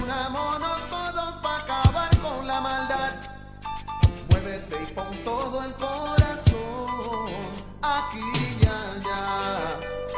Unámonos todos para acabar con la maldad. Muévete y pon todo el corazón aquí y allá.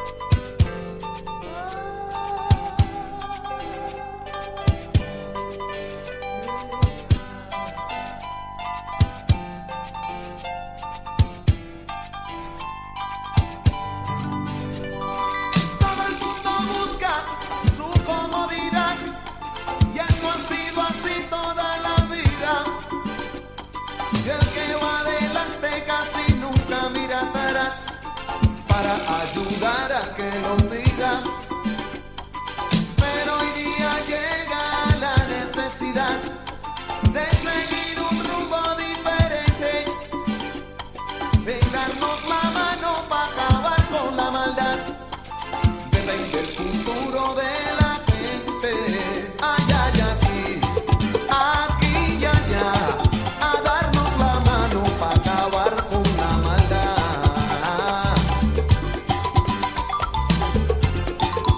Todo el mundo busca su comodidad y esto ha sido así toda la vida. Y el que va adelante casi nunca mira atrás para ayudar al que lo diga. Pero hoy día llega la necesidad de seguir un rumbo diferente, de darnos la mano para acabar con la maldad. Depende el futuro de la gente. Ay, ay, aquí y allá, a darnos la mano para acabar con la maldad.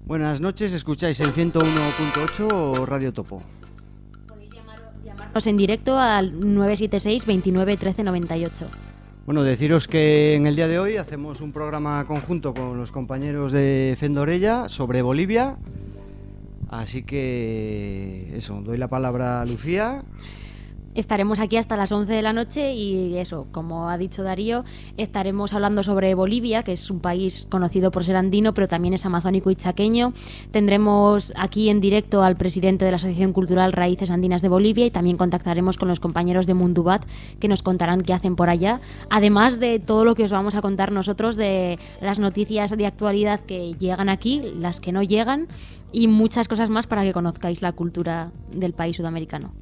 Buenas noches, escucháis el 101.8 o Radio Topo. Podéis llamarnos en directo al 976 29 13 98. Bueno, deciros que en el día de hoy hacemos un programa conjunto con los compañeros de Fendorella sobre Bolivia. Así que eso, doy la palabra a Lucía. Estaremos aquí hasta las 11 de la noche y eso, como ha dicho Darío, estaremos hablando sobre Bolivia, que es un país conocido por ser andino, pero también es amazónico y chaqueño. Tendremos aquí en directo al presidente de la Asociación Cultural Raíces Andinas de Bolivia y también contactaremos con los compañeros de Mundubat, que nos contarán qué hacen por allá, además de todo lo que os vamos a contar nosotros de las noticias de actualidad que llegan aquí, las que no llegan y muchas cosas más para que conozcáis la cultura del país sudamericano.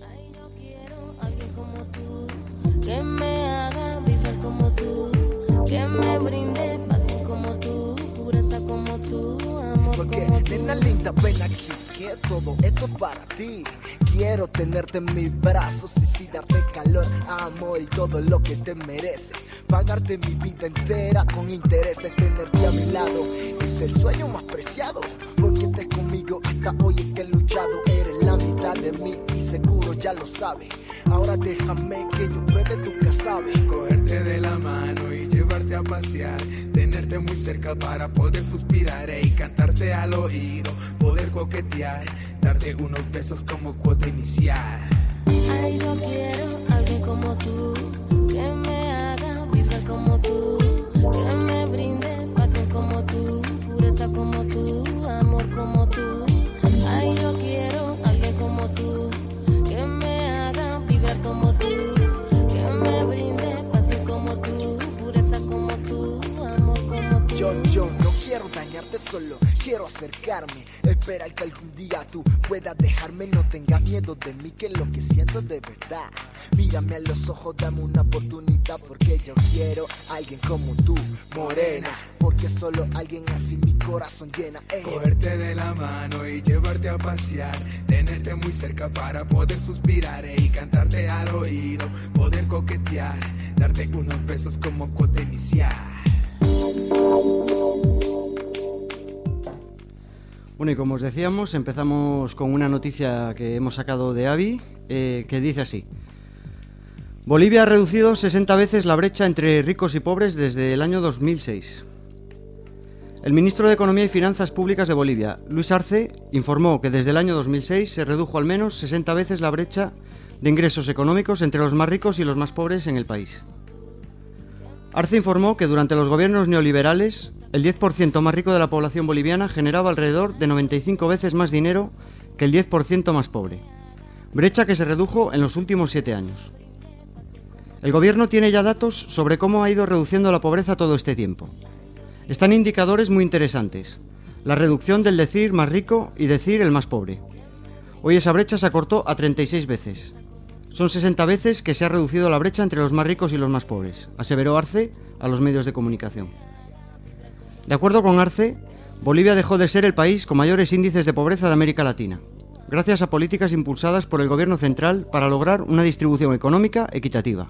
Que me haga vibrar como tú, que me brinde pasión como tú, pureza como tú, amor porque, como tú. nena linda, ven aquí, que todo esto es para ti. Quiero tenerte en mis brazos y sí darte calor, amor y todo lo que te merece. Pagarte mi vida entera con intereses, tenerte a mi lado es el sueño más preciado. Porque estés conmigo hasta hoy es que he luchado. Eres la mitad de mí y seguro ya lo sabes. Ahora déjame que yo pruebe tu casabe. Cogerte de la mano y llevarte a pasear, tenerte muy cerca para poder suspirar y cantarte al oído, poder coquetear, darte unos besos como cuota inicial. Ay, yo quiero alguien como tú, que me haga vibrar como tú, que me brinde pasión como tú, pureza como tú, amor como tú. Ay, yo quiero alguien como tú, que me haga vibrar como tú, que me brinde pasión como tú, pureza como tú, amor como tú. Yo no quiero dañarte, solo quiero acercarme. Esperar que algún día tú puedas dejarme. No tengas miedo de mí, que lo que siento es de verdad. Mírame a los ojos, dame una oportunidad. Porque yo quiero alguien como tú, morena. Porque solo alguien así mi corazón llena. Cogerte de la mano y llevarte a pasear, tenerte muy cerca para poder suspirar y cantarte al oído, poder coquetear, darte unos besos como cuota inicial. Bueno, y como os decíamos, empezamos con una noticia que hemos sacado de AVI, que dice así. Bolivia ha reducido 60 veces la brecha entre ricos y pobres desde el año 2006. El ministro de Economía y Finanzas Públicas de Bolivia, Luis Arce, informó que desde el año 2006 se redujo al menos 60 veces la brecha de ingresos económicos entre los más ricos y los más pobres en el país. Arce informó que durante los gobiernos neoliberales, el 10% más rico de la población boliviana generaba alrededor de 95 veces más dinero que el 10% más pobre, brecha que se redujo en los últimos 7 años. El gobierno tiene ya datos sobre cómo ha ido reduciendo la pobreza todo este tiempo. Están indicadores muy interesantes: la reducción del decir más rico y decir el más pobre. Hoy esa brecha se acortó a 36 veces. Son 60 veces que se ha reducido la brecha entre los más ricos y los más pobres, aseveró Arce a los medios de comunicación. De acuerdo con Arce, Bolivia dejó de ser el país con mayores índices de pobreza de América Latina, gracias a políticas impulsadas por el gobierno central para lograr una distribución económica equitativa.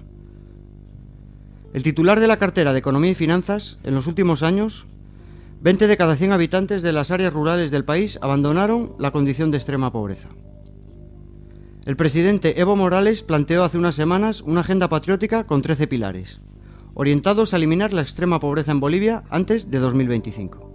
El titular de la cartera de Economía y Finanzas, en los últimos años, 20 de cada 100 habitantes de las áreas rurales del país abandonaron la condición de extrema pobreza. El presidente Evo Morales planteó hace unas semanas una agenda patriótica con 13 pilares, orientados a eliminar la extrema pobreza en Bolivia antes de 2025.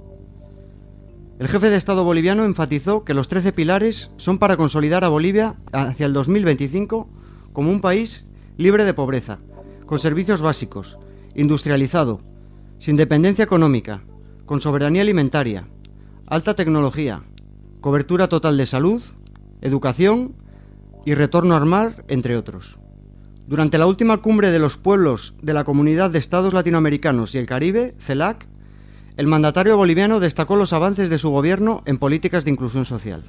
El jefe de Estado boliviano enfatizó que los 13 pilares son para consolidar a Bolivia hacia el 2025 como un país libre de pobreza, con servicios básicos, industrializado, sin dependencia económica, con soberanía alimentaria, alta tecnología, cobertura total de salud, educación y retorno al mar, entre otros. Durante la última cumbre de los pueblos de la Comunidad de Estados Latinoamericanos y el Caribe, CELAC, el mandatario boliviano destacó los avances de su gobierno en políticas de inclusión social.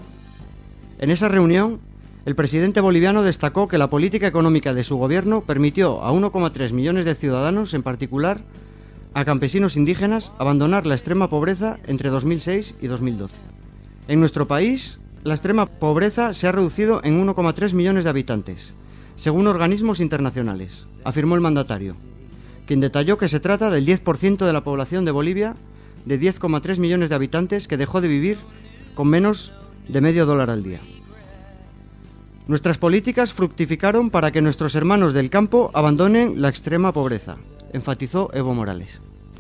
En esa reunión, el presidente boliviano destacó que la política económica de su gobierno permitió a 1,3 millones de ciudadanos, en particular a campesinos indígenas, abandonar la extrema pobreza entre 2006 y 2012. En nuestro país, la extrema pobreza se ha reducido en 1,3 millones de habitantes, según organismos internacionales, afirmó el mandatario, quien detalló que se trata del 10% de la población de Bolivia, de 10,3 millones de habitantes que dejó de vivir con menos de $0,5 al día. Nuestras políticas fructificaron para que nuestros hermanos del campo abandonen la extrema pobreza, enfatizó Evo Morales.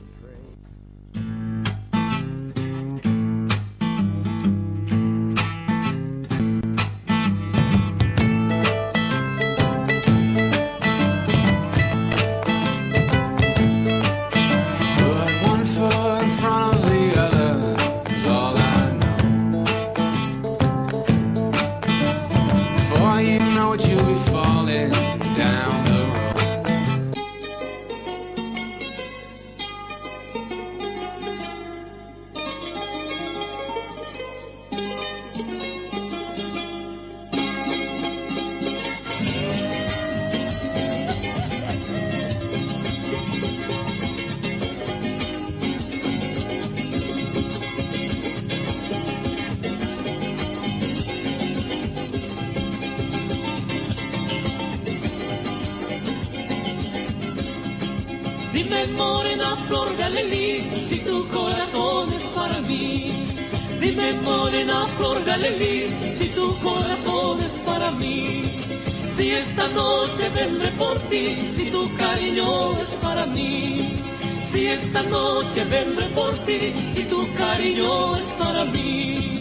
Dime morena flor de Alelí, si tu corazón es para mí. Dime morena flor de Alelí, si tu corazón es para mí. Si esta noche vendré por ti, si tu cariño es para mí. Si esta noche vendré por ti, si tu cariño es para mí.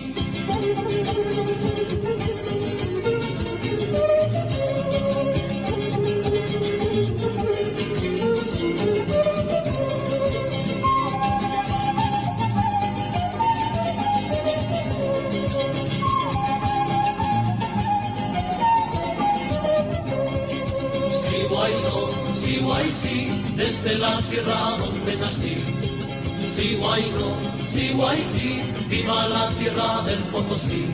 Sí, desde la tierra donde nací. Sí, guay, sí, viva la tierra del Potosí.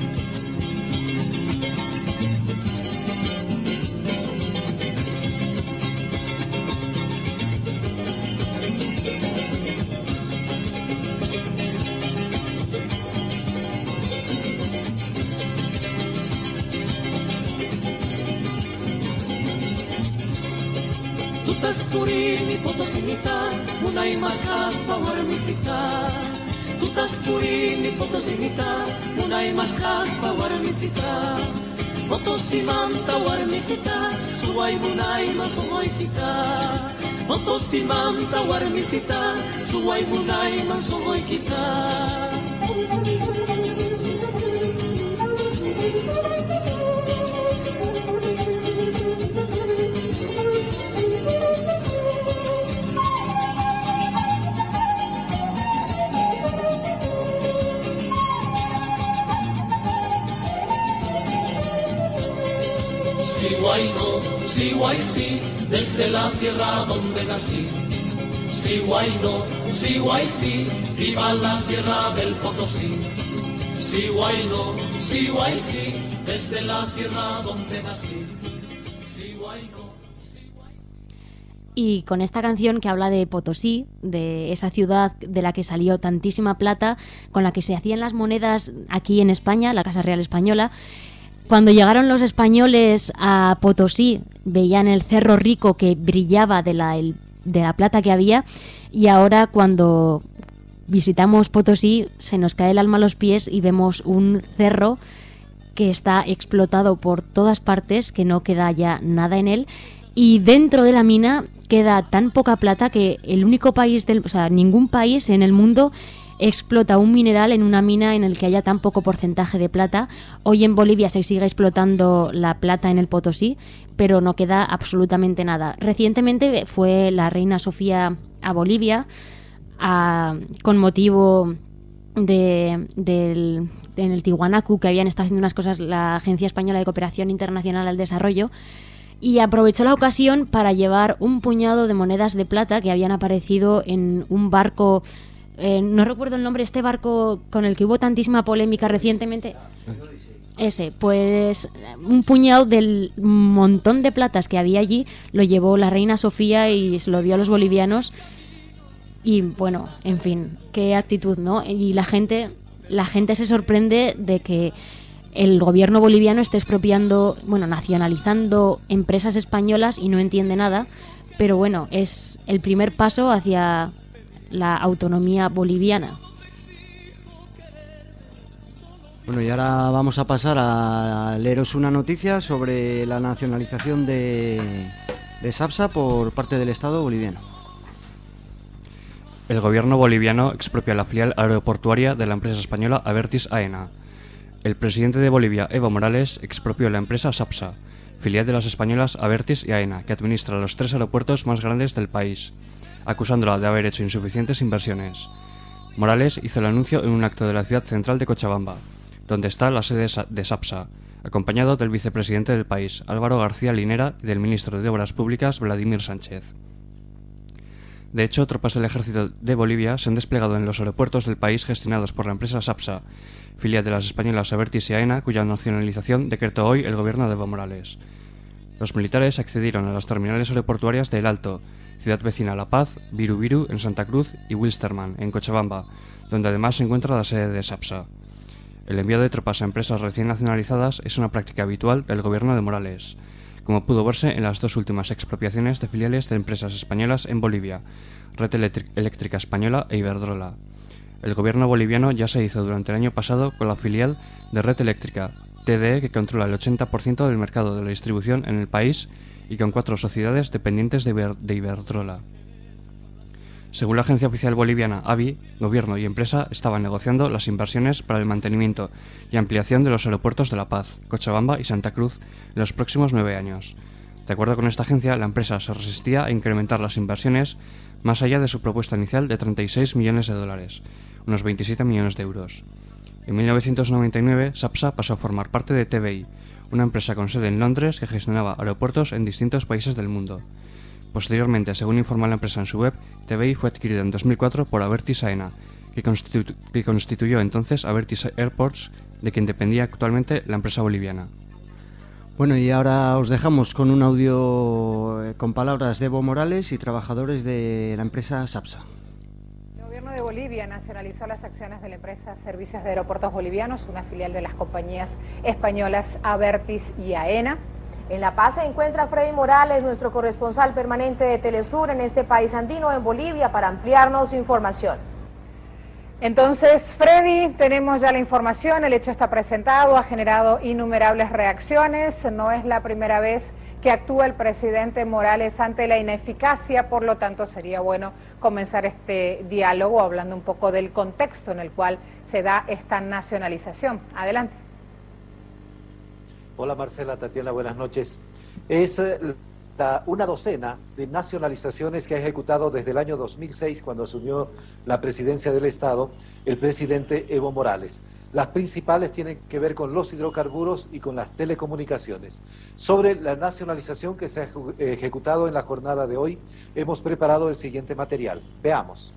Tutaspurini Potosinita, munay maskas pawarmisita. Tutaspurini Potosinita, munay maskas pawarmisita. Potosimanta warmisita, suway munay masungoy kita. Potosimanta warmisita, suway munay masungoy kita. Sí, guay, sí, desde la tierra donde nací. Sí, guay, sí, viva la tierra del Potosí. Sí, guay, sí, desde la tierra donde nací. Sí, guay, Y con esta canción que habla de Potosí, de esa ciudad de la que salió tantísima plata, con la que se hacían las monedas aquí en España, la Casa Real Española. Cuando llegaron los españoles a Potosí, veían el Cerro Rico que brillaba de la plata que había, y ahora cuando visitamos Potosí se nos cae el alma a los pies y vemos un cerro que está explotado por todas partes, que no queda ya nada en él, y dentro de la mina queda tan poca plata que el único país ningún país en el mundo explota un mineral en una mina en el que haya tan poco porcentaje de plata. Hoy en Bolivia se sigue explotando la plata en el Potosí, pero no queda absolutamente nada. Recientemente fue la reina Sofía a Bolivia con motivo en el Tiwanaku, que habían estado haciendo unas cosas la Agencia Española de Cooperación Internacional al Desarrollo, y aprovechó la ocasión para llevar un puñado de monedas de plata que habían aparecido en un barco. No recuerdo el nombre, este barco con el que hubo tantísima polémica recientemente. Ese, pues un puñado del montón de platas que había allí lo llevó la reina Sofía y se lo dio a los bolivianos. Y bueno, en fin, qué actitud, ¿no? Y la gente se sorprende de que el gobierno boliviano esté expropiando, nacionalizando empresas españolas y no entiende nada. Pero bueno, es el primer paso hacia la autonomía boliviana. Bueno, y ahora vamos a pasar a leeros una noticia sobre la nacionalización de SAPSA por parte del Estado boliviano. El gobierno boliviano expropia la filial aeroportuaria de la empresa española Abertis AENA. El presidente de Bolivia, Evo Morales, expropió la empresa SAPSA, filial de las españolas Abertis y AENA, que administra los 3 aeropuertos más grandes del país, acusándola de haber hecho insuficientes inversiones. Morales hizo el anuncio en un acto de la ciudad central de Cochabamba, donde está la sede de SAPSA, acompañado del vicepresidente del país, Álvaro García Linera, y del ministro de Obras Públicas, Vladimir Sánchez. De hecho, tropas del ejército de Bolivia se han desplegado en los aeropuertos del país gestionados por la empresa SAPSA, filial de las españolas Abertis y AENA, cuya nacionalización decretó hoy el gobierno de Evo Morales. Los militares accedieron a las terminales aeroportuarias de El Alto, ciudad vecina a La Paz, Viru Viru en Santa Cruz y Wilstermann en Cochabamba, donde además se encuentra la sede de SAPSA. El envío de tropas a empresas recién nacionalizadas es una práctica habitual del gobierno de Morales, como pudo verse en las 2 últimas expropiaciones de filiales de empresas españolas en Bolivia, Red Eléctrica Española e Iberdrola. El gobierno boliviano ya se hizo durante el año pasado con la filial de Red Eléctrica, TDE, que controla el 80% del mercado de la distribución en el país y con 4 sociedades dependientes de Iberdrola. Según la agencia oficial boliviana ABI, gobierno y empresa estaban negociando las inversiones para el mantenimiento y ampliación de los aeropuertos de La Paz, Cochabamba y Santa Cruz en los próximos 9 años. De acuerdo con esta agencia, la empresa se resistía a incrementar las inversiones más allá de su propuesta inicial de 36 millones de dólares, unos 27 millones de euros. En 1999, SAPSA pasó a formar parte de TVI, una empresa con sede en Londres que gestionaba aeropuertos en distintos países del mundo. Posteriormente, según informa la empresa en su web, TVI fue adquirida en 2004 por Abertis AENA, que constituyó entonces Abertis Airports, de quien dependía actualmente la empresa boliviana. Bueno, y ahora os dejamos con un audio con palabras de Evo Morales y trabajadores de la empresa SAPSA. El gobierno de Bolivia nacionalizó las acciones de la empresa Servicios de Aeropuertos Bolivianos, una filial de las compañías españolas Abertis y AENA. En La Paz se encuentra Freddy Morales, nuestro corresponsal permanente de Telesur en este país andino, en Bolivia, para ampliarnos información. Entonces, Freddy, tenemos ya la información, el hecho está presentado, ha generado innumerables reacciones, no es la primera vez que actúa el presidente Morales ante la ineficacia, por lo tanto sería bueno comenzar este diálogo hablando un poco del contexto en el cual se da esta nacionalización. Adelante. Hola Marcela, Tatiana, buenas noches. Es una docena de nacionalizaciones que ha ejecutado desde el año 2006, cuando asumió la presidencia del Estado, el presidente Evo Morales. Las principales tienen que ver con los hidrocarburos y con las telecomunicaciones. Sobre la nacionalización que se ha ejecutado en la jornada de hoy, hemos preparado el siguiente material. Veamos.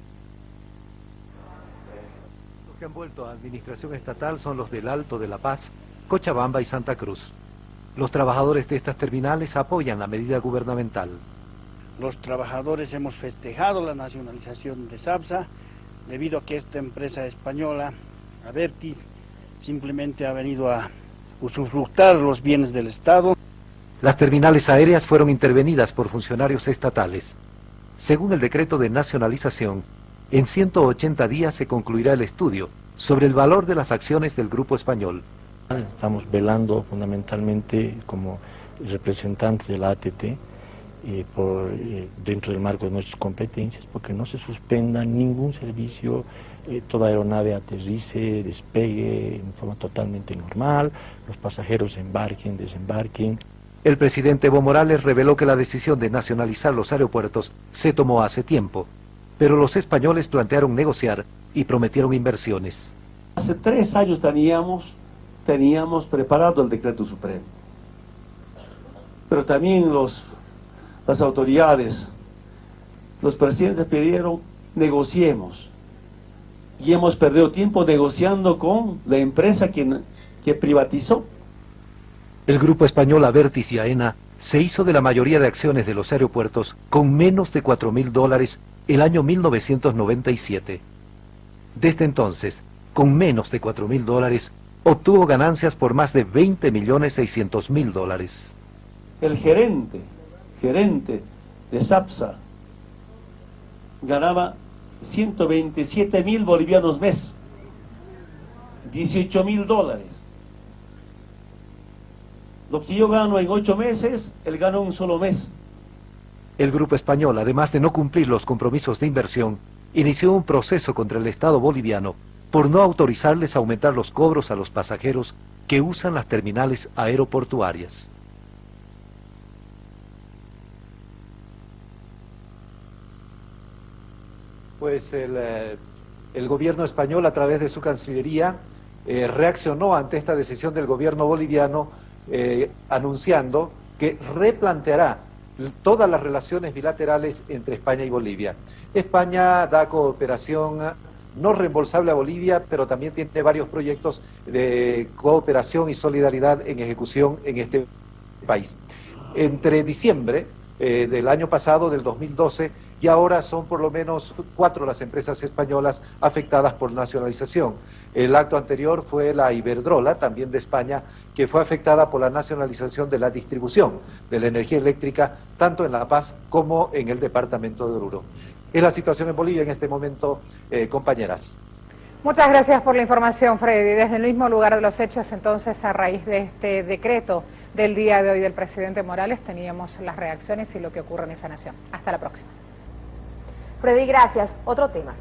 Los que han vuelto a administración estatal son los del Alto de La Paz, Cochabamba y Santa Cruz. Los trabajadores de estas terminales apoyan la medida gubernamental. Los trabajadores hemos festejado la nacionalización de SAPSA debido a que esta empresa española, Abertis, simplemente ha venido a usufructar los bienes del Estado. Las terminales aéreas fueron intervenidas por funcionarios estatales. Según el decreto de nacionalización, en 180 días se concluirá el estudio sobre el valor de las acciones del grupo español. Estamos velando fundamentalmente como representantes de la ATT dentro del marco de nuestras competencias, porque no se suspenda ningún servicio, toda aeronave aterrice, despegue en forma totalmente normal, los pasajeros embarquen, desembarquen. El presidente Evo Morales reveló que la decisión de nacionalizar los aeropuertos se tomó hace tiempo, pero los españoles plantearon negociar y prometieron inversiones. Hace 3 años teníamos preparado el decreto supremo, pero también las autoridades, los presidentes pidieron negociemos, y hemos perdido tiempo negociando con la empresa que privatizó. El grupo español Abertis y AENA se hizo de la mayoría de acciones de los aeropuertos con menos de $4.000 el año 1997. Desde entonces, con menos de $4.000, obtuvo ganancias por más de $20.600.000. El gerente de SAPSA ganaba 127.000 bolivianos mes, $18.000. Lo que yo gano en 8 meses, él gana un solo mes. El grupo español, además de no cumplir los compromisos de inversión, inició un proceso contra el Estado boliviano por no autorizarles a aumentar los cobros a los pasajeros que usan las terminales aeroportuarias. Pues el gobierno español, a través de su Cancillería, reaccionó ante esta decisión del gobierno boliviano, anunciando que replanteará todas las relaciones bilaterales entre España y Bolivia. España da cooperación no reembolsable a Bolivia, pero también tiene varios proyectos de cooperación y solidaridad en ejecución en este país. Entre diciembre del año pasado, del 2012, y ahora son por lo menos 4 las empresas españolas afectadas por nacionalización. El acto anterior fue la Iberdrola, también de España, que fue afectada por la nacionalización de la distribución de la energía eléctrica, tanto en La Paz como en el departamento de Oruro. Es la situación en Bolivia en este momento, compañeras. Muchas gracias por la información, Freddy. Desde el mismo lugar de los hechos, entonces, a raíz de este decreto del día de hoy del presidente Morales, teníamos las reacciones y lo que ocurre en esa nación. Hasta la próxima. Freddy, gracias. Otro tema.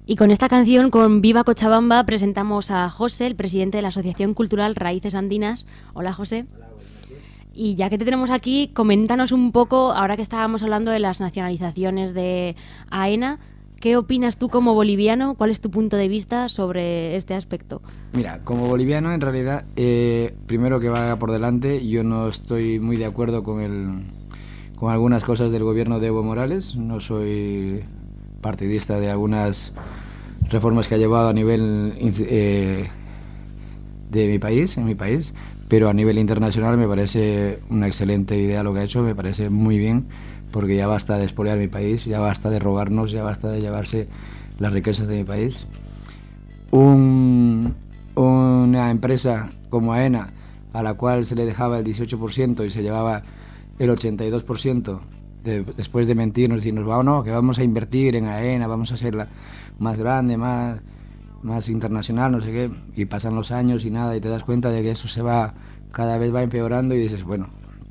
Y con esta canción, con Viva Cochabamba, presentamos a José, el presidente de la Asociación Cultural Raíces Andinas. Hola, José. Hola, buenas noches. Y ya que te tenemos aquí, coméntanos un poco, ahora que estábamos hablando de las nacionalizaciones de AENA, ¿qué opinas tú como boliviano? ¿Cuál es tu punto de vista sobre este aspecto? Mira, como boliviano, en realidad, primero que vaya por delante, yo no estoy muy de acuerdo con algunas cosas del gobierno de Evo Morales. No soy partidista de algunas reformas que ha llevado a nivel de mi país, pero a nivel internacional me parece una excelente idea lo que ha hecho, me parece muy bien, porque ya basta de expoliar mi país, ya basta de robarnos, ya basta de llevarse las riquezas de mi país. Una empresa como AENA, a la cual se le dejaba el 18% y se llevaba el 82%, después de mentirnos, decirnos, no, que vamos a invertir en AENA, vamos a hacerla más grande, más internacional, no sé qué, y pasan los años y nada, y te das cuenta de que eso cada vez va empeorando y dices, bueno,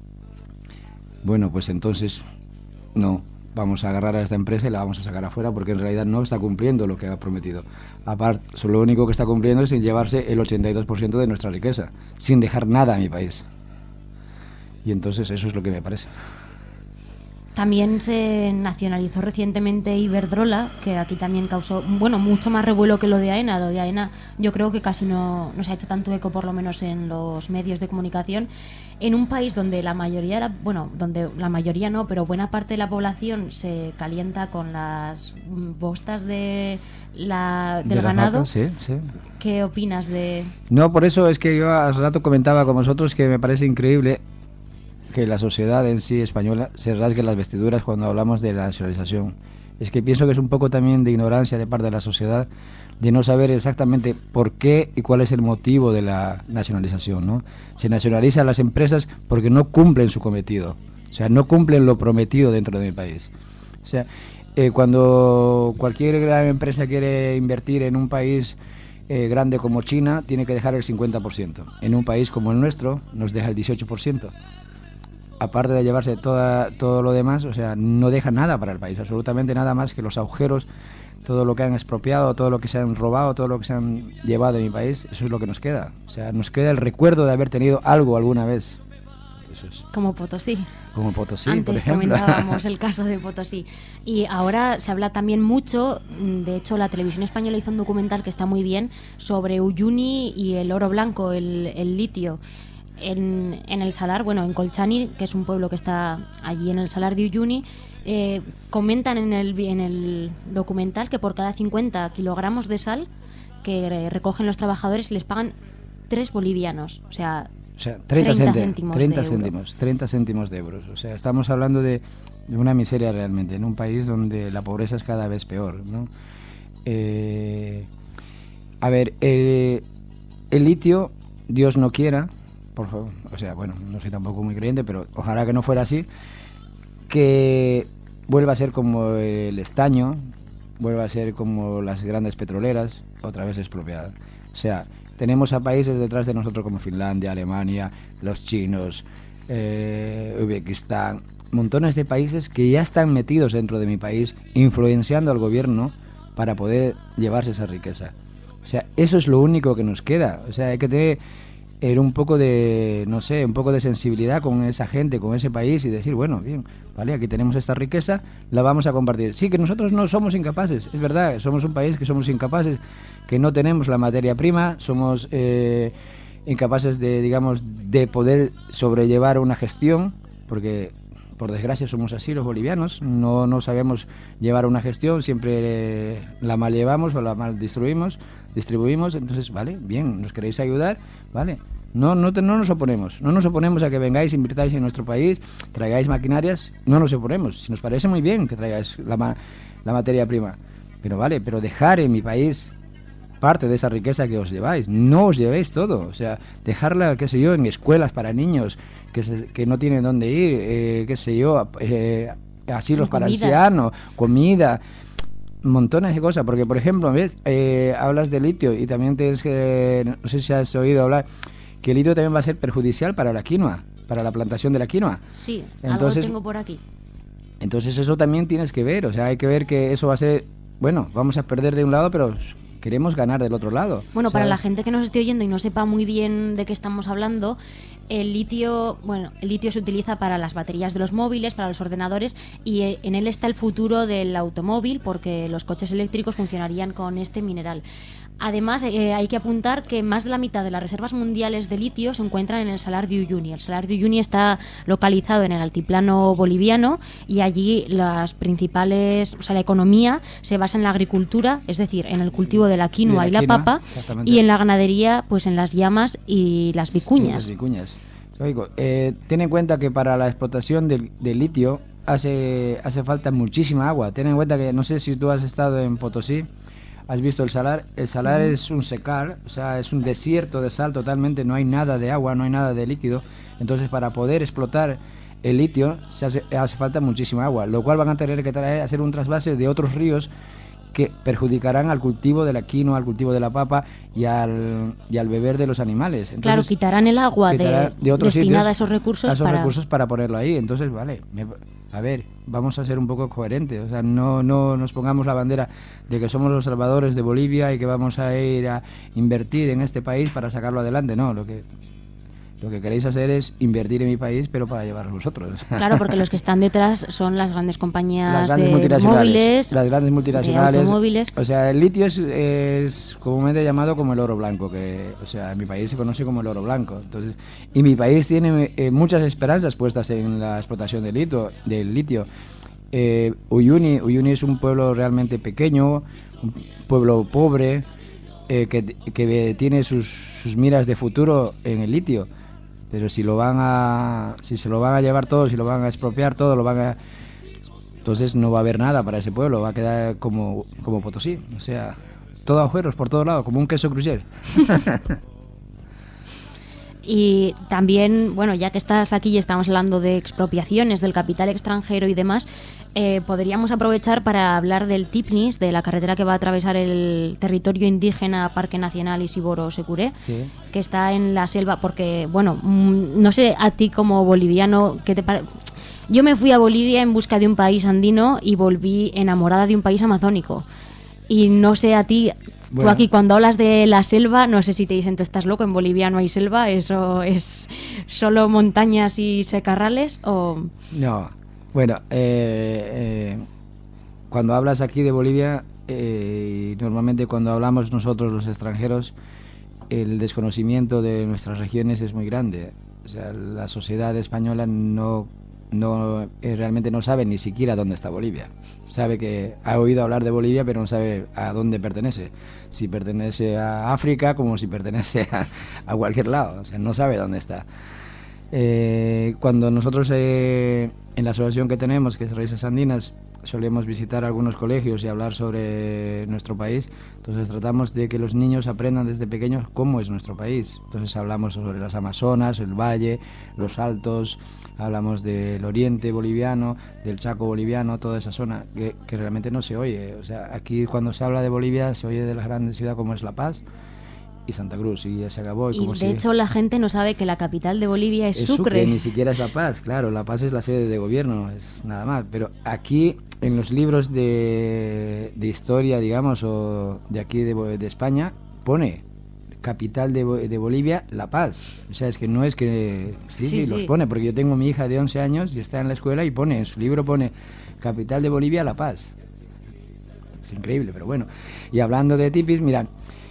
pues entonces no, vamos a agarrar a esta empresa y la vamos a sacar afuera, porque en realidad no está cumpliendo lo que ha prometido. Aparte, lo único que está cumpliendo es llevarse el 82% de nuestra riqueza, sin dejar nada a mi país. Y entonces eso es lo que me parece. También se nacionalizó recientemente Iberdrola, que aquí también causó, mucho más revuelo que lo de AENA. Lo de AENA yo creo que casi no se ha hecho tanto eco, por lo menos en los medios de comunicación, en un país donde la mayoría, pero buena parte de la población se calienta con las bostas del ganado. Vaca, sí. ¿Qué opinas de...? No, por eso es que yo hace rato comentaba con vosotros que me parece increíble que la sociedad en sí española se rasgue las vestiduras cuando hablamos de la nacionalización. Es que pienso que es un poco también de ignorancia de parte de la sociedad, de no saber exactamente por qué y cuál es el motivo de la nacionalización, ¿no? Se nacionalizan las empresas porque no cumplen su cometido, o sea, no cumplen lo prometido dentro de mi país. O sea, cuando cualquier gran empresa quiere invertir en un país grande como China, tiene que dejar el 50%. En un país como el nuestro, nos deja el 18%. Aparte de llevarse todo lo demás, o sea, no deja nada para el país, absolutamente nada más que los agujeros, todo lo que han expropiado, todo lo que se han robado, todo lo que se han llevado de mi país, eso es lo que nos queda. O sea, nos queda el recuerdo de haber tenido algo alguna vez. Eso es. Como Potosí. Como Potosí, antes por ejemplo. Comentábamos el caso de Potosí. Y ahora se habla también mucho, de hecho la televisión española hizo un documental que está muy bien, sobre Uyuni y el oro blanco, el litio. En el Salar, en Colchani, que es un pueblo que está allí en el Salar de Uyuni, comentan en el documental que por cada 50 kilogramos de sal que recogen los trabajadores les pagan 3 bolivianos, o sea 30 céntimos de euros. O sea, estamos hablando de una miseria realmente, en un país donde la pobreza es cada vez peor, ¿no? El litio, Dios no quiera, por favor, o sea, no soy tampoco muy creyente, pero ojalá que no fuera así, que vuelva a ser como el estaño, vuelva a ser como las grandes petroleras, otra vez expropiada. O sea, tenemos a países detrás de nosotros como Finlandia, Alemania, los chinos, Uzbekistán, montones de países que ya están metidos dentro de mi país, influenciando al gobierno para poder llevarse esa riqueza. O sea, eso es lo único que nos queda. O sea, hay que tener un poco de sensibilidad con esa gente, con ese país y decir, bien, vale, aquí tenemos esta riqueza, la vamos a compartir. Sí, que nosotros no somos incapaces, es verdad, somos un país que somos incapaces, que no tenemos la materia prima, somos incapaces de poder sobrellevar una gestión, porque por desgracia somos así los bolivianos, no sabemos llevar una gestión, siempre la mal llevamos o la mal distribuimos, entonces, vale, bien, nos queréis ayudar, vale. No nos oponemos a que vengáis, invirtáis en nuestro país, traigáis maquinarias, no nos oponemos, si nos parece muy bien que traigáis la materia prima, pero dejar en mi país parte de esa riqueza que os lleváis, no os llevéis todo, o sea, dejarla, en escuelas para niños que no tienen dónde ir, asilos para ancianos, comida, montones de cosas, porque por ejemplo, ¿ves? Hablas de litio y también tienes que, no sé si has oído hablar, que el litio también va a ser perjudicial para la quinoa, para la plantación de la quinoa. Sí, entonces, algo tengo por aquí. Entonces eso también tienes que ver, o sea, hay que ver que eso va a ser bueno, vamos a perder de un lado, pero queremos ganar del otro lado. Bueno, O sea, para la gente que nos esté oyendo y no sepa muy bien de qué estamos hablando, el litio se utiliza para las baterías de los móviles, para los ordenadores, y en él está el futuro del automóvil, porque los coches eléctricos funcionarían con este mineral. Además, hay que apuntar que más de la mitad de las reservas mundiales de litio se encuentran en el Salar de Uyuni. El Salar de Uyuni está localizado en el altiplano boliviano y allí las principales, la economía se basa en la agricultura, es decir, en el cultivo de la quinoa y la papa, y en la ganadería, pues en las llamas y las vicuñas. Oigo, ten en cuenta que para la explotación del litio hace falta muchísima agua. Ten en cuenta que, no sé si tú has estado en Potosí, has visto el salar. El salar es un secar, o sea, es un desierto de sal totalmente, no hay nada de agua, no hay nada de líquido. Entonces, para poder explotar el litio hace falta muchísima agua, lo cual van a tener que hacer un trasvase de otros ríos que perjudicarán al cultivo de la quinoa, al cultivo de la papa y al beber de los animales. Entonces, claro, quitarán el agua de otros destinada sitios, a esos recursos para ponerlo ahí. Entonces, vale, a ver, vamos a ser un poco coherentes. O sea, no nos pongamos la bandera de que somos los salvadores de Bolivia y que vamos a ir a invertir en este país para sacarlo adelante. No, lo que queréis hacer es invertir en mi país, pero para llevarlo vosotros. Claro, porque los que están detrás son las grandes compañías las grandes multinacionales, de automóviles. O sea, el litio es comúnmente llamado como el oro blanco, que, o sea, en mi país se conoce como el oro blanco. Entonces, y mi país tiene muchas esperanzas puestas en la explotación del litio. Uyuni es un pueblo realmente pequeño, un pueblo pobre, que tiene sus miras de futuro en el litio. Pero si se lo van a llevar todo, si lo van a expropiar todo, entonces no va a haber nada para ese pueblo, va a quedar como Potosí, o sea, todo agujeros por todos lados, como un queso crucier. Y también, bueno, ya que estás aquí y estamos hablando de expropiaciones del capital extranjero y demás, podríamos aprovechar para hablar del TIPNIS, de la carretera que va a atravesar el territorio indígena Parque Nacional Isiboro-Securé, sí, que está en la selva, porque, bueno, no sé a ti como boliviano, ¿qué te parece? Yo me fui a Bolivia en busca de un país andino y volví enamorada de un país amazónico. Y no sé a ti... Bueno. Tú aquí cuando hablas de la selva, no sé si te dicen tú estás loco, en Bolivia no hay selva, eso es solo montañas y secarrales o... No, bueno, cuando hablas aquí de Bolivia, normalmente cuando hablamos nosotros los extranjeros, el desconocimiento de nuestras regiones es muy grande. O sea, la sociedad española realmente no sabe ni siquiera dónde está Bolivia. Sabe que ha oído hablar de Bolivia, pero no sabe a dónde pertenece. Si pertenece a África, como si pertenece a cualquier lado. O sea, no sabe dónde está. Cuando nosotros en la asociación que tenemos, que es Raíces Andinas, solemos visitar algunos colegios y hablar sobre nuestro país, entonces tratamos de que los niños aprendan desde pequeños cómo es nuestro país. Entonces hablamos sobre las Amazonas, el Valle, los Altos, hablamos del oriente boliviano, del Chaco boliviano, toda esa zona que realmente no se oye. O sea, aquí cuando se habla de Bolivia se oye de las grandes ciudades como es La Paz y Santa Cruz, y ya se acabó. Y de hecho la gente no sabe que la capital de Bolivia es Sucre. Ni siquiera es La Paz, claro, La Paz es la sede de gobierno, es nada más. Pero aquí, en los libros de historia, digamos, o de aquí de España, pone capital de Bolivia, La Paz. O sea, es que no es que... Sí, los pone, porque yo tengo mi hija de 11 años y está en la escuela y pone, en su libro pone capital de Bolivia, La Paz. Es increíble, pero bueno. Y hablando de tipis, mira...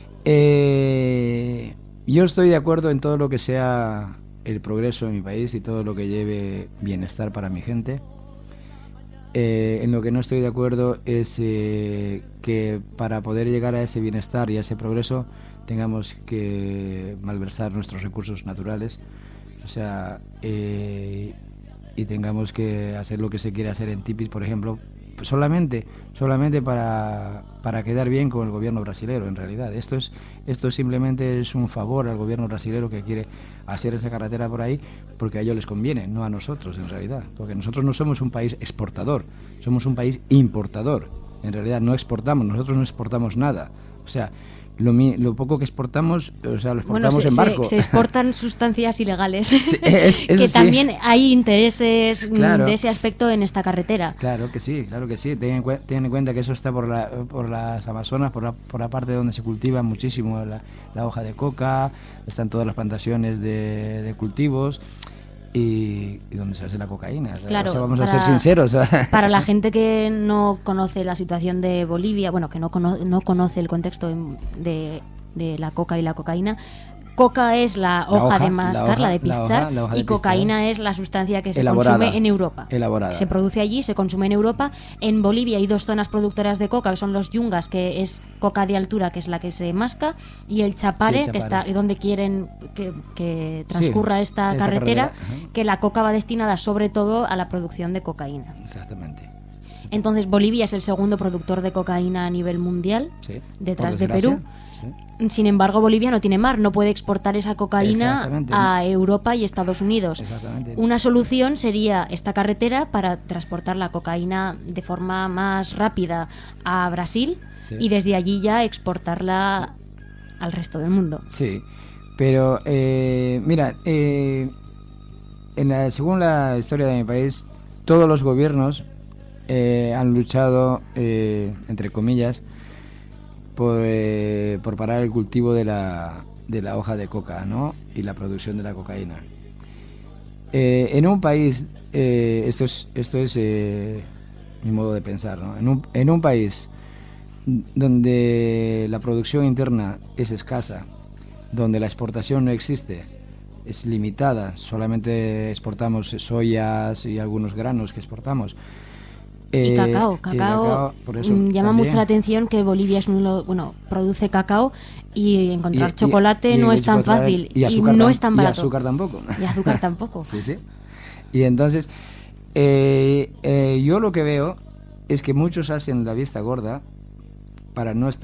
yo estoy de acuerdo en todo lo que sea el progreso en mi país y todo lo que lleve bienestar para mi gente. En lo que no estoy de acuerdo es que para poder llegar a ese bienestar y a ese progreso tengamos que malversar nuestros recursos naturales, o sea, y tengamos que hacer lo que se quiere hacer en tipis, por ejemplo, solamente para quedar bien con el gobierno brasilero. En realidad esto simplemente es un favor al gobierno brasilero que quiere hacer esa carretera por ahí porque a ellos les conviene, no a nosotros en realidad, porque nosotros no somos un país exportador, somos un país importador. En realidad no exportamos, nosotros no exportamos nada. O sea, lo poco que exportamos, o sea, lo exportamos en barco. Se exportan sustancias ilegales, sí, que también hay intereses claro. de ese aspecto en esta carretera. Claro que sí. Ten en cuenta que eso está por las Amazonas, por la parte donde se cultiva muchísimo la hoja de coca, están todas las plantaciones de cultivos. Y donde se hace la cocaína. Claro, o sea, vamos a ser sinceros. Para la gente que no conoce la situación de Bolivia, bueno, que no conoce el contexto de la coca y la cocaína, coca es la hoja de mascar, la de pichar, y cocaína es la sustancia que se consume en Europa. Elaborada. Se produce allí, se consume en Europa. En Bolivia hay 2 zonas productoras de coca, que son los yungas, que es coca de altura, que es la que se masca, y el chapare, que está donde quieren que transcurra esta carretera, que la coca va destinada sobre todo a la producción de cocaína. Exactamente. Entonces Bolivia es el segundo productor de cocaína a nivel mundial, detrás de Perú. Sin embargo, Bolivia no tiene mar, no puede exportar esa cocaína a Europa y Estados Unidos. Una solución sería esta carretera para transportar la cocaína de forma más rápida a Brasil y desde allí ya exportarla al resto del mundo. Sí, pero mira, según la historia de mi país, todos los gobiernos han luchado, entre comillas, por parar el cultivo de la hoja de coca, ¿no? Y la producción de la cocaína. En un país, esto es mi modo de pensar, ¿no? En un país donde la producción interna es escasa, donde la exportación no existe, es limitada, solamente exportamos soyas y algunos granos que exportamos. Y cacao por eso, llama también mucho la atención que Bolivia produce cacao y encontrar chocolate no es tan fácil y no es tan barato. Y azúcar tampoco. Y azúcar tampoco. Sí. Y entonces, yo lo que veo es que muchos hacen la vista gorda para no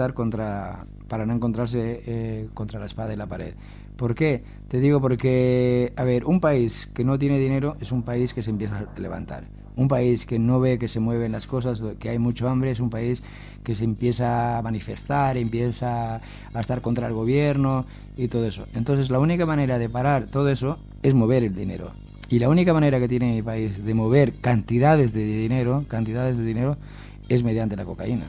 encontrarse contra la espada y la pared. ¿Por qué? Te digo porque, a ver, un país que no tiene dinero es un país que se empieza a levantar. Un país que no ve que se mueven las cosas, que hay mucho hambre, es un país que se empieza a manifestar, empieza a estar contra el gobierno y todo eso. Entonces la única manera de parar todo eso es mover el dinero. Y la única manera que tiene mi país de mover cantidades de dinero es mediante la cocaína.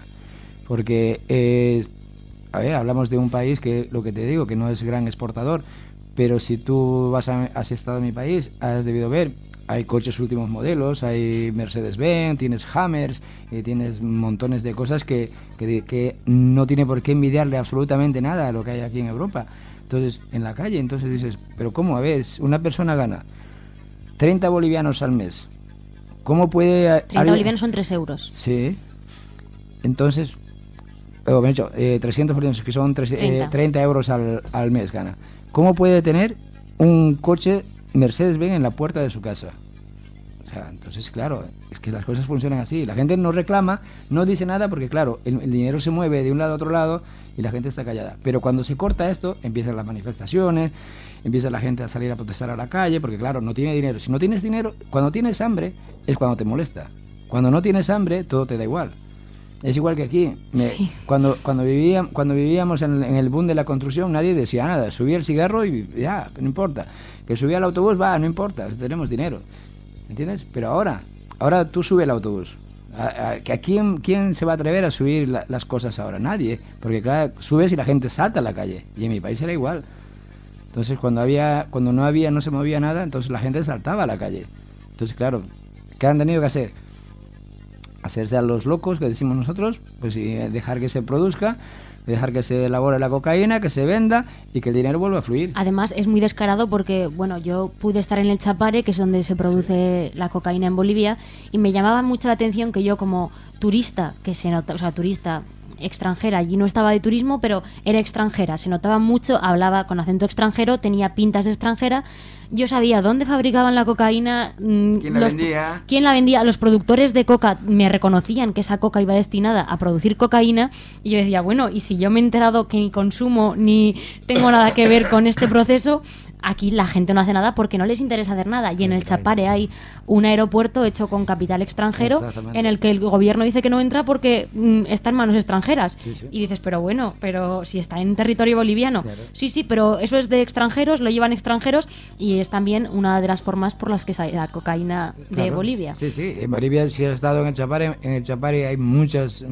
Porque, hablamos de un país que, lo que te digo, que no es gran exportador, pero si tú has estado en mi país, has debido ver, hay coches últimos modelos, hay Mercedes-Benz, tienes Hammers, tienes montones de cosas que no tiene por qué envidiarle absolutamente nada a lo que hay aquí en Europa. Entonces, en la calle, entonces dices, pero ¿cómo? A ver, una persona gana 30 bolivianos al mes. ¿Cómo puede...? 30 bolivianos son 3 euros. Sí. Entonces, 300 bolivianos, que son 30 euros al mes gana. ¿Cómo puede tener un coche Mercedes-Benz en la puerta de su casa? O sea, entonces, claro, es que las cosas funcionan así. La gente no reclama, no dice nada porque, claro, el dinero se mueve de un lado a otro lado y la gente está callada. Pero cuando se corta esto, empiezan las manifestaciones, empieza la gente a salir a protestar a la calle porque, claro, no tiene dinero. Si no tienes dinero, cuando tienes hambre es cuando te molesta. Cuando no tienes hambre, todo te da igual. Es igual que aquí. Cuando vivíamos en el boom de la construcción, nadie decía nada. Subía el cigarro y ya, no importa. Que subía el autobús, no importa, tenemos dinero. ¿Entiendes? Pero ahora tú subes el autobús. ¿A quién se va a atrever a subir las cosas ahora? Nadie. Porque claro, subes y la gente salta a la calle. Y en mi país era igual. Entonces cuando no se movía nada, entonces la gente saltaba a la calle. Entonces claro, ¿qué han tenido que hacer? Hacerse a los locos, que decimos nosotros, pues y dejar que se produzca, dejar que se elabore la cocaína, que se venda y que el dinero vuelva a fluir. Además es muy descarado porque, bueno, yo pude estar en el Chapare, que es donde se produce la cocaína en Bolivia, y me llamaba mucho la atención que yo como turista, turista extranjera, allí no estaba de turismo, pero era extranjera, se notaba mucho, hablaba con acento extranjero, tenía pintas de extranjera. Yo sabía dónde fabricaban la cocaína, quién la vendía. Los productores de coca me reconocían que esa coca iba destinada a producir cocaína y yo decía, bueno, y si yo me he enterado que ni consumo ni tengo nada que ver con este proceso, Aquí la gente no hace nada porque no les interesa hacer nada. Y en el Chapare hay un aeropuerto hecho con capital extranjero en el que el gobierno dice que no entra porque está en manos extranjeras. Y dices, pero bueno, pero si está en territorio boliviano. Sí, pero eso es de extranjeros, lo llevan extranjeros y es también una de las formas por las que sale la cocaína de Bolivia. Sí, en Bolivia, si has estado en el Chapare hay muchas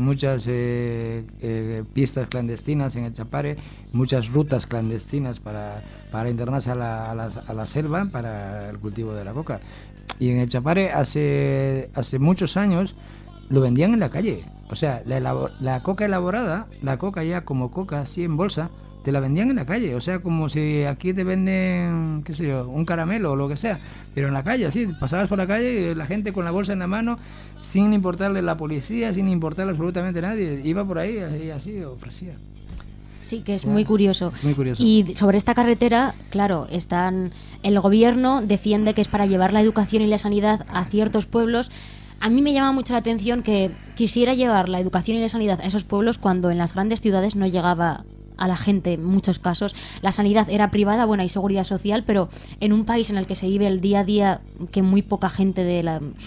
pistas clandestinas en el Chapare, muchas rutas clandestinas para internarse a la selva para el cultivo de la coca. Y en el Chapare hace muchos años lo vendían en la calle. O sea, la coca elaborada, la coca ya como coca así en bolsa, te la vendían en la calle. O sea, como si aquí te venden, qué sé yo, un caramelo o lo que sea. Pero en la calle, así, pasabas por la calle y la gente con la bolsa en la mano, sin importarle la policía, sin importarle absolutamente a nadie. Iba por ahí y así ofrecía. Sí, que es muy curioso. Es muy curioso. Y sobre esta carretera, claro, el gobierno defiende que es para llevar la educación y la sanidad a ciertos pueblos. A mí me llama mucho la atención que quisiera llevar la educación y la sanidad a esos pueblos cuando en las grandes ciudades no llegaba a la gente. En muchos casos la sanidad era privada, bueno, hay seguridad social, pero en un país en el que se vive el día a día, que muy poca gente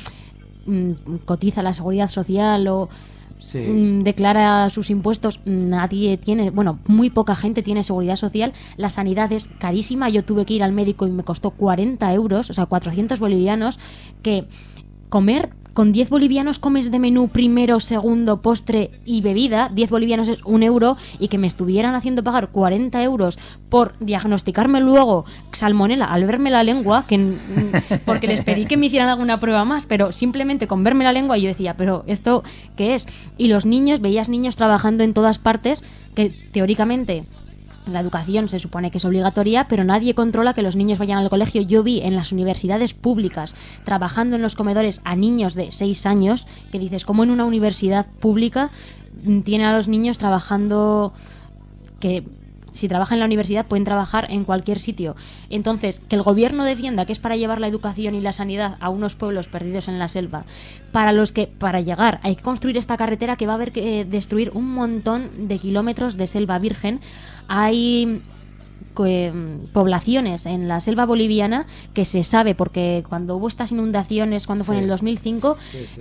cotiza la seguridad social o declara sus impuestos, nadie tiene, bueno, muy poca gente tiene seguridad social, la sanidad es carísima. Yo tuve que ir al médico y me costó 40 euros, o sea, 400 bolivianos, que comer con 10 bolivianos comes de menú primero, segundo, postre y bebida. 10 bolivianos es 1 euro, y que me estuvieran haciendo pagar 40 euros por diagnosticarme luego salmonela al verme la lengua, porque les pedí que me hicieran alguna prueba más, pero simplemente con verme la lengua yo decía, pero ¿esto qué es? Y los niños, veías niños trabajando en todas partes, que teóricamente la educación se supone que es obligatoria, pero nadie controla que los niños vayan al colegio. Yo vi en las universidades públicas trabajando en los comedores a niños de 6 años, que dices, ¿cómo en una universidad pública tiene a los niños trabajando, que si trabajan en la universidad pueden trabajar en cualquier sitio? Entonces, que el gobierno defienda que es para llevar la educación y la sanidad a unos pueblos perdidos en la selva, para los que para llegar hay que construir esta carretera que va a haber que destruir un montón de kilómetros de selva virgen. Hay poblaciones en la selva boliviana que se sabe, porque cuando hubo estas inundaciones, cuando fue en el 2005,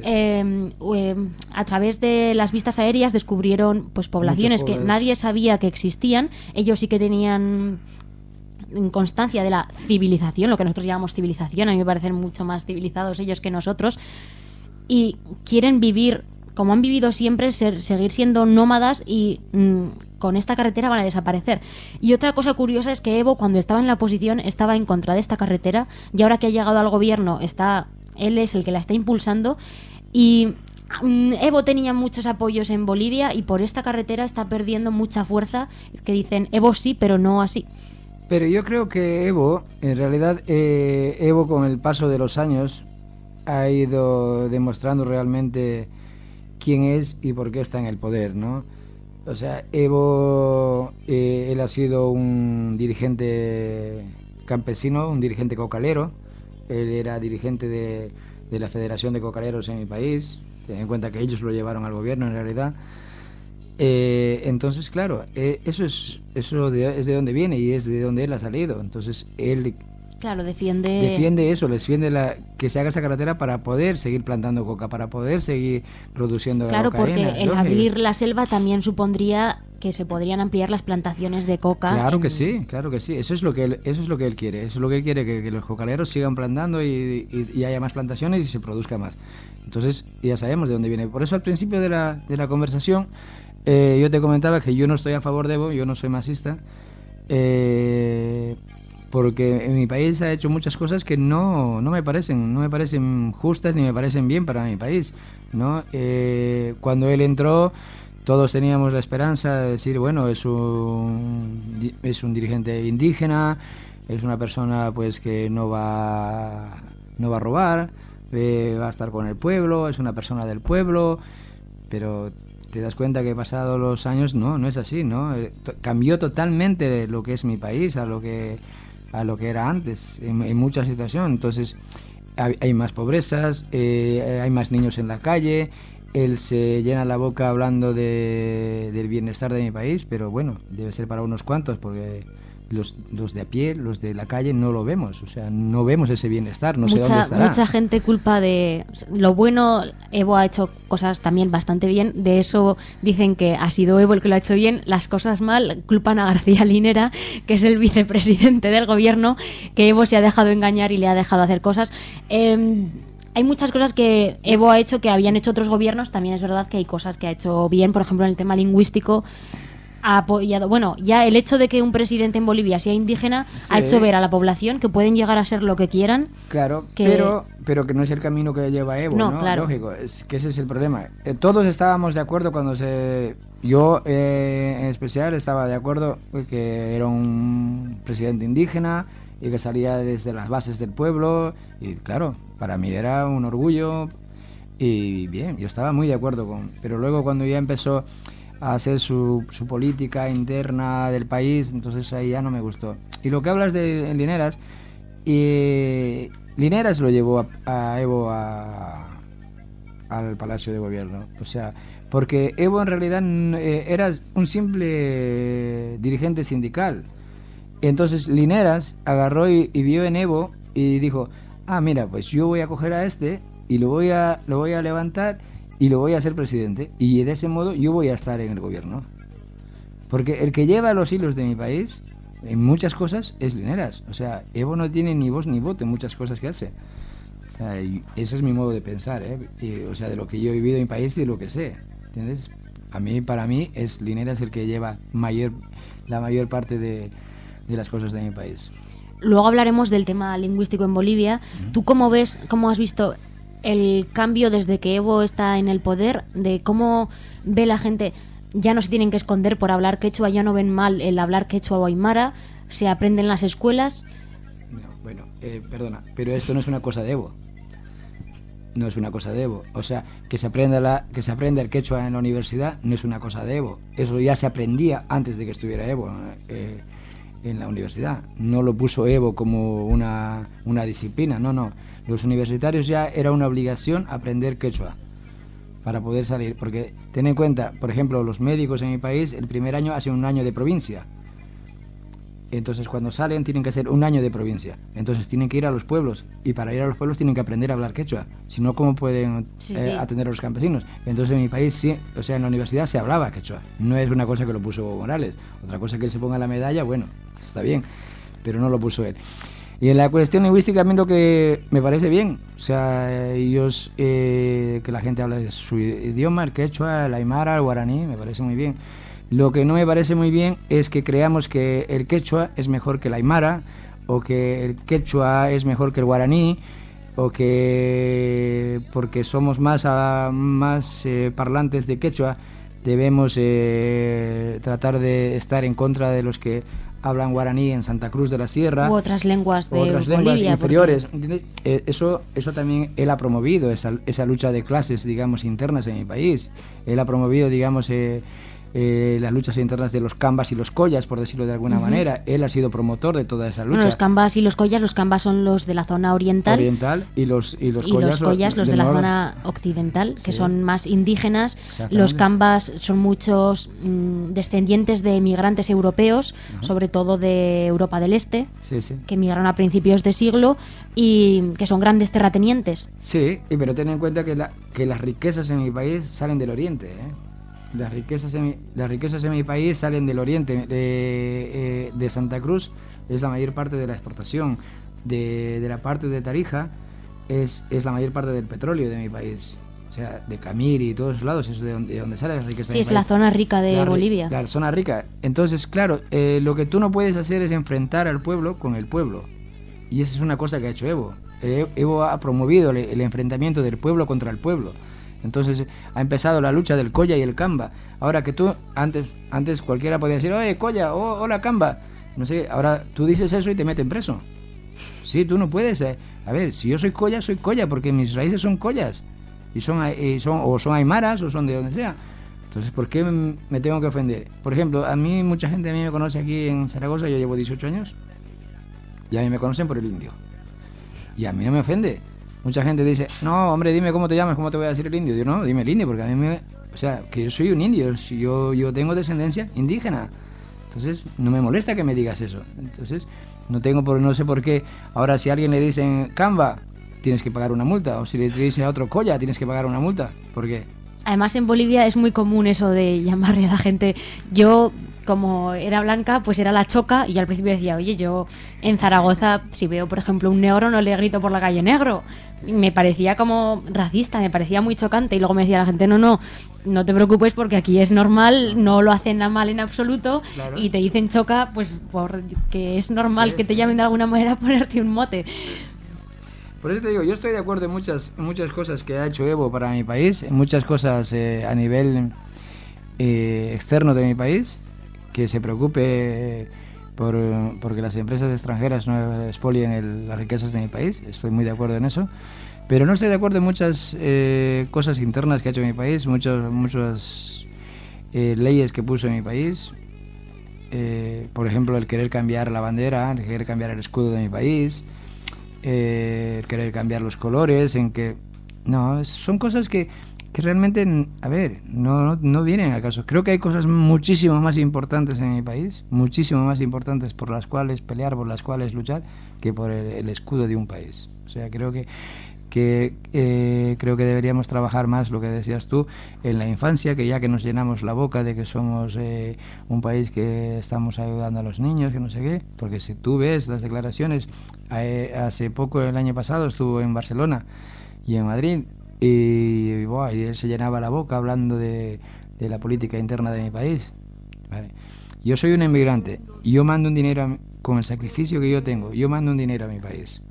a través de las vistas aéreas descubrieron pues poblaciones que nadie sabía que existían. Ellos sí que tenían constancia de la civilización, lo que nosotros llamamos civilización. A mí me parecen mucho más civilizados ellos que nosotros, y quieren vivir como han vivido siempre, seguir siendo nómadas, y con esta carretera van a desaparecer. Y otra cosa curiosa es que Evo, cuando estaba en la oposición, estaba en contra de esta carretera, y ahora que ha llegado al gobierno, él es el que la está impulsando. Y Evo tenía muchos apoyos en Bolivia, y por esta carretera está perdiendo mucha fuerza, que dicen Evo sí, pero no así. Pero yo creo que Evo, en realidad, Evo con el paso de los años ha ido demostrando realmente quién es y por qué está en el poder, ¿no? O sea, Evo, él ha sido un dirigente campesino, un dirigente cocalero. Él era dirigente de la Federación de Cocaleros en mi país. Ten en cuenta que ellos lo llevaron al gobierno, en realidad. Entonces, claro, eso es de donde viene y es de donde él ha salido. Entonces, él... Claro, defiende eso, defiende que se haga esa carretera para poder seguir plantando coca, para poder seguir produciendo claro, cocaína. Claro, porque el abrir la selva también supondría que se podrían ampliar las plantaciones de coca. Claro que sí. Eso es lo que él quiere. Eso es lo que él quiere, que los cocaleros sigan plantando y haya más plantaciones y se produzca más. Entonces, ya sabemos de dónde viene. Por eso, al principio de la conversación, yo te comentaba que yo no estoy a favor de Evo, yo no soy masista. Porque en mi país ha hecho muchas cosas que no me parecen justas ni me parecen bien para mi país, ¿no? Cuando él entró, todos teníamos la esperanza de decir, bueno, es un dirigente indígena, es una persona pues que no va a robar, va a estar con el pueblo, es una persona del pueblo, pero te das cuenta que pasados los años no es así, ¿no? Cambió totalmente lo que es mi país a lo que era antes, en muchas situaciones. Entonces hay más pobrezas, hay más niños en la calle. Él se llena la boca hablando del bienestar de mi país, pero bueno, debe ser para unos cuantos, porque los de a pie, los de la calle, no lo vemos. O sea, no vemos ese bienestar, no sé dónde estará. Mucha gente culpa de... Lo bueno, Evo ha hecho cosas también bastante bien. De eso dicen que ha sido Evo el que lo ha hecho bien. Las cosas mal culpan a García Linera, que es el vicepresidente del gobierno, que Evo se ha dejado engañar y le ha dejado hacer cosas. Hay muchas cosas que Evo ha hecho que habían hecho otros gobiernos. También es verdad que hay cosas que ha hecho bien. Por ejemplo, en el tema lingüístico ha apoyado... Bueno, ya el hecho de que un presidente en Bolivia sea indígena ha hecho ver a la población que pueden llegar a ser lo que quieran. Claro, que... pero que no es el camino que lleva Evo, ¿no? Claro. Lógico, es que ese es el problema. Todos estábamos de acuerdo cuando se... Yo, en especial, estaba de acuerdo que era un presidente indígena y que salía desde las bases del pueblo. Y claro, para mí era un orgullo y bien, yo estaba muy de acuerdo con... Pero luego cuando ya empezó a hacer su política interna del país, entonces ahí ya no me gustó. Y lo que hablas de Lineras, Lineras lo llevó a Evo al Palacio de Gobierno, o sea, porque Evo en realidad era un simple dirigente sindical. Entonces Lineras agarró y vio en Evo y dijo, mira, pues yo voy a coger a este y lo voy a levantar y lo voy a hacer presidente, y de ese modo yo voy a estar en el gobierno. Porque el que lleva los hilos de mi país en muchas cosas es Lineras. O sea, Evo no tiene ni voz ni voto en muchas cosas que hace. O sea, ese es mi modo de pensar, o sea, de lo que yo he vivido en mi país y de lo que sé, ¿entiendes? Para mí es Lineras el que lleva la mayor parte de las cosas de mi país. Luego hablaremos del tema lingüístico en Bolivia. ¿Tú cómo has visto el cambio desde que Evo está en el poder, de cómo ve la gente? Ya no se tienen que esconder por hablar quechua, ya no ven mal el hablar quechua o aymara, se aprende en las escuelas. No, bueno, perdona, pero esto no es una cosa de Evo. No es una cosa de Evo. O sea, que se aprenda el quechua en la universidad no es una cosa de Evo. Eso ya se aprendía antes de que estuviera Evo en la universidad. No lo puso Evo como una disciplina, no. Los universitarios ya era una obligación aprender quechua para poder salir, porque ten en cuenta, por ejemplo, los médicos en mi país, el primer año hacen un año de provincia. Entonces cuando salen tienen que hacer un año de provincia. Entonces tienen que ir a los pueblos, y para ir a los pueblos tienen que aprender a hablar quechua. Si no, ¿cómo pueden atender a los campesinos? Entonces en mi país sí, o sea, en la universidad se hablaba quechua. No es una cosa que lo puso Morales. Otra cosa que él se ponga la medalla, bueno, está bien, pero no lo puso él. Y en la cuestión lingüística, a mí lo que me parece bien, o sea, ellos, que la gente hable su idioma, el quechua, el aymara, el guaraní, me parece muy bien. Lo que no me parece muy bien es que creamos que el quechua es mejor que el aymara, o que el quechua es mejor que el guaraní, o que porque somos más parlantes de quechua debemos tratar de estar en contra de los que hablan guaraní en Santa Cruz de la Sierra u otras lenguas de Bolivia, lenguas inferiores, porque... eso también él ha promovido esa lucha de clases, digamos, internas en mi país. Él ha promovido, digamos, las luchas internas de los cambas y los collas, por decirlo de alguna manera. Él ha sido promotor de toda esa lucha. Bueno, los cambas y los cambas son los de la zona oriental y los collas los de la zona occidental, que son más indígenas. Los cambas son muchos descendientes de migrantes europeos, sobre todo de Europa del Este, que emigraron a principios de siglo y que son grandes terratenientes. Sí, pero ten en cuenta que las riquezas en mi país salen del oriente, Las riquezas en mi país salen del oriente, de Santa Cruz es la mayor parte de la exportación, de la parte de Tarija es la mayor parte del petróleo de mi país, o sea, de Camiri y todos los lados, es de donde sale la riqueza. Sí, es la zona rica de Bolivia. La zona rica. Entonces, claro, lo que tú no puedes hacer es enfrentar al pueblo con el pueblo, y esa es una cosa que ha hecho Evo. Evo ha promovido el enfrentamiento del pueblo contra el pueblo. Entonces ha empezado la lucha del colla y el camba. Ahora que tú, antes cualquiera podía decir, oye, colla, hola, camba. No sé, ahora tú dices eso y te meten preso. Sí, tú no puedes. A ver, si yo soy colla porque mis raíces son collas. Y son aymaras o son de donde sea. Entonces, ¿por qué me tengo que ofender? Por ejemplo, mucha gente me conoce aquí en Zaragoza, yo llevo 18 años. Y a mí me conocen por el indio. Y a mí no me ofende. Mucha gente dice, no, hombre, dime cómo te llamas, cómo te voy a decir el indio. Yo, no, dime el indio, porque a mí o sea, que yo soy un indio, yo tengo descendencia indígena. Entonces, no me molesta que me digas eso. Entonces, no sé por qué. Ahora, si a alguien le dicen Canva, tienes que pagar una multa. O si le dicen a otro Colla, tienes que pagar una multa. ¿Por qué? Además, en Bolivia es muy común eso de llamarle a la gente. Yo, como era blanca, pues era la choca. Y al principio decía, oye, yo en Zaragoza, si veo, por ejemplo, un negro, no le grito por la calle negro. Y me parecía como racista, me parecía muy chocante. Y luego me decía la gente, no te preocupes porque aquí es normal, no lo hacen mal en absoluto. Claro. Y te dicen choca, pues porque es normal que te llamen de alguna manera a ponerte un mote. Por eso te digo, yo estoy de acuerdo en muchas cosas que ha hecho Evo para mi país, en muchas cosas a nivel externo de mi país, que se preocupe porque las empresas extranjeras no expolien las riquezas de mi país. Estoy muy de acuerdo en eso. Pero no estoy de acuerdo en muchas cosas internas que ha hecho mi país, muchas leyes que puso en mi país. Por ejemplo, el querer cambiar la bandera, el querer cambiar el escudo de mi país, el querer cambiar los colores, son cosas que realmente, a ver, no vienen al caso. Creo que hay cosas muchísimo más importantes en mi país, muchísimo más importantes por las cuales pelear, por las cuales luchar, que por el escudo de un país. O sea, creo que deberíamos trabajar más, lo que decías tú, en la infancia, que ya que nos llenamos la boca de que somos un país que estamos ayudando a los niños, que no sé qué, porque si tú ves las declaraciones, hace poco, el año pasado, estuvo en Barcelona y en Madrid, y él se llenaba la boca hablando de la política interna de mi país. Vale. Yo soy un inmigrante, y yo mando un dinero, con el sacrificio que yo tengo, yo mando un dinero a mi país.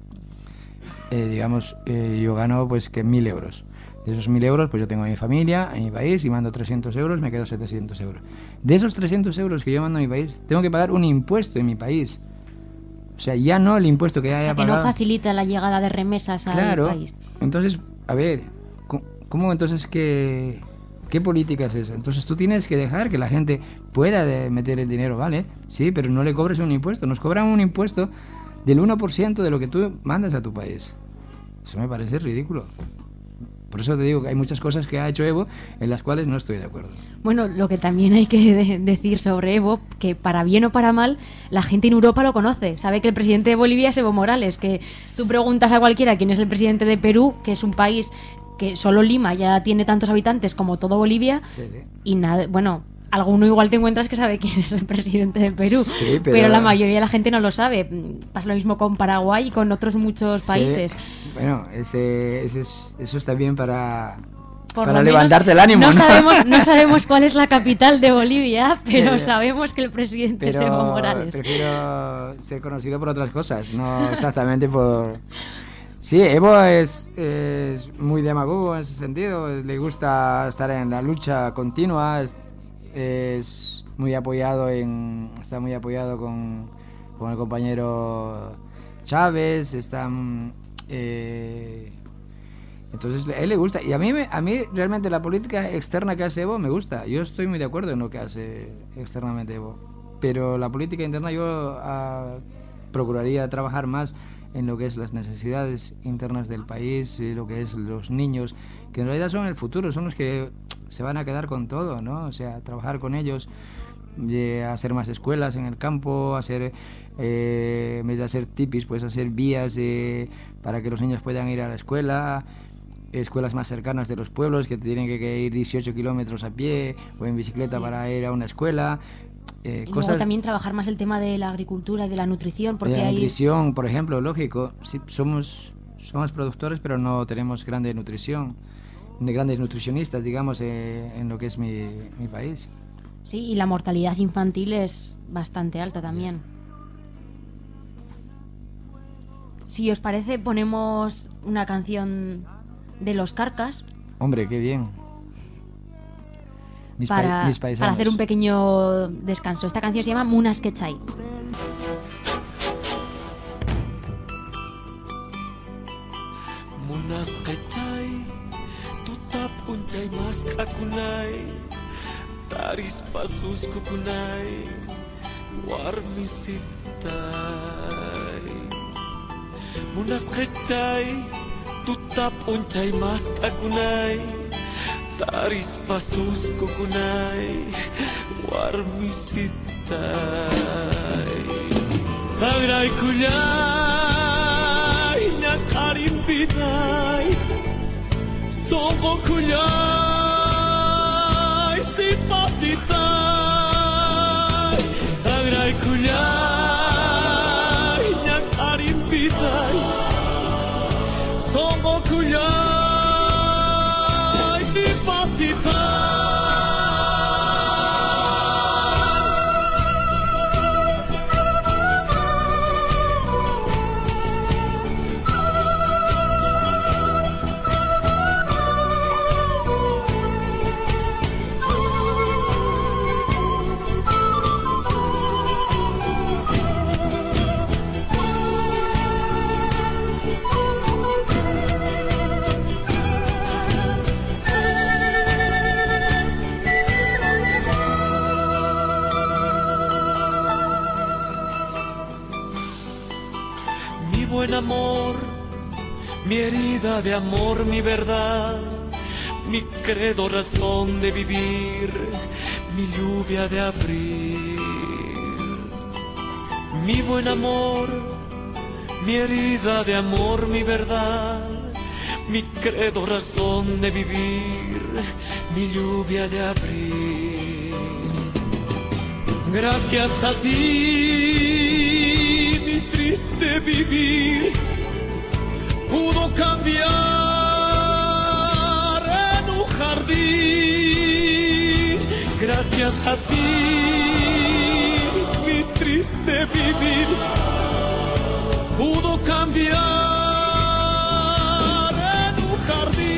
Yo gano pues que 1.000 euros. De esos 1.000 euros, pues yo tengo a mi familia, en mi país, y mando 300 euros, me quedo 700 euros. De esos 300 euros que yo mando a mi país, tengo que pagar un impuesto en mi país. O sea, ya no el impuesto que haya pagado. Que no facilita la llegada de remesas al país. Entonces, a ver, ¿cómo entonces qué política es esa? Entonces tú tienes que dejar que la gente pueda meter el dinero, ¿vale? Sí, pero no le cobres un impuesto. Nos cobran un impuesto del 1% de lo que tú mandas a tu país. Eso me parece ridículo. Por eso te digo que hay muchas cosas que ha hecho Evo en las cuales no estoy de acuerdo. Bueno, lo que también hay que decir sobre Evo, que para bien o para mal, la gente en Europa lo conoce. Sabe que el presidente de Bolivia es Evo Morales, que tú preguntas a cualquiera quién es el presidente de Perú, que es un país que solo Lima ya tiene tantos habitantes como todo Bolivia, sí. Y nada, bueno, alguno igual te encuentras que sabe quién es el presidente de Perú, sí, pero la mayoría de la gente no lo sabe. Pasa lo mismo con Paraguay y con otros muchos países. Bueno, eso está bien para levantarte el ánimo. No sabemos cuál es la capital de Bolivia, pero sabemos que el presidente es Evo Morales. Prefiero ser conocido por otras cosas, no exactamente por... Sí, Evo es muy demagogo en ese sentido, le gusta estar en la lucha continua, es muy apoyado está muy apoyado con el compañero Chávez, entonces a él le gusta, y a mí realmente la política externa que hace Evo me gusta. Yo estoy muy de acuerdo en lo que hace externamente Evo, pero la política interna yo procuraría trabajar más en lo que es las necesidades internas del país, lo que es los niños, que en realidad son el futuro, son los que se van a quedar con todo, ¿no? O sea, trabajar con ellos, hacer más escuelas en el campo, en vez de hacer tipis, pues hacer vías para que los niños puedan ir a la escuela, escuelas más cercanas de los pueblos, que tienen que ir 18 kilómetros a pie o en bicicleta para ir a una escuela. Y luego también trabajar más el tema de la agricultura y de la nutrición, porque de la nutrición, por ejemplo, lógico, sí, somos productores, pero no tenemos grandes nutricionistas, digamos, en lo que es mi país. Sí, y la mortalidad infantil es bastante alta también. Si os parece, ponemos una canción de Los Carcas. Hombre, qué bien. Mis para paisanos. Hacer un pequeño descanso. Esta canción se llama Munas Quechay. Munas Quechay, tutap uncay mas kakunay, taris pasus kukunay, warmisitay. Munas Quechay, tutap uncay mas kakunay, taris pasus kukunay warmisitay agray kulay nyakarim binay soko kulay sipasitay agray kulay nyakarim binay soko kulay sipasitay. Buen amor, mi herida de amor, mi verdad, mi credo, razón de vivir, mi lluvia de abril. Mi buen amor, mi herida de amor, mi verdad, mi credo, razón de vivir, mi lluvia de abril. Gracias a ti, mi triste vivir pudo cambiar en un jardín. Gracias a ti, mi triste vivir pudo cambiar en un jardín.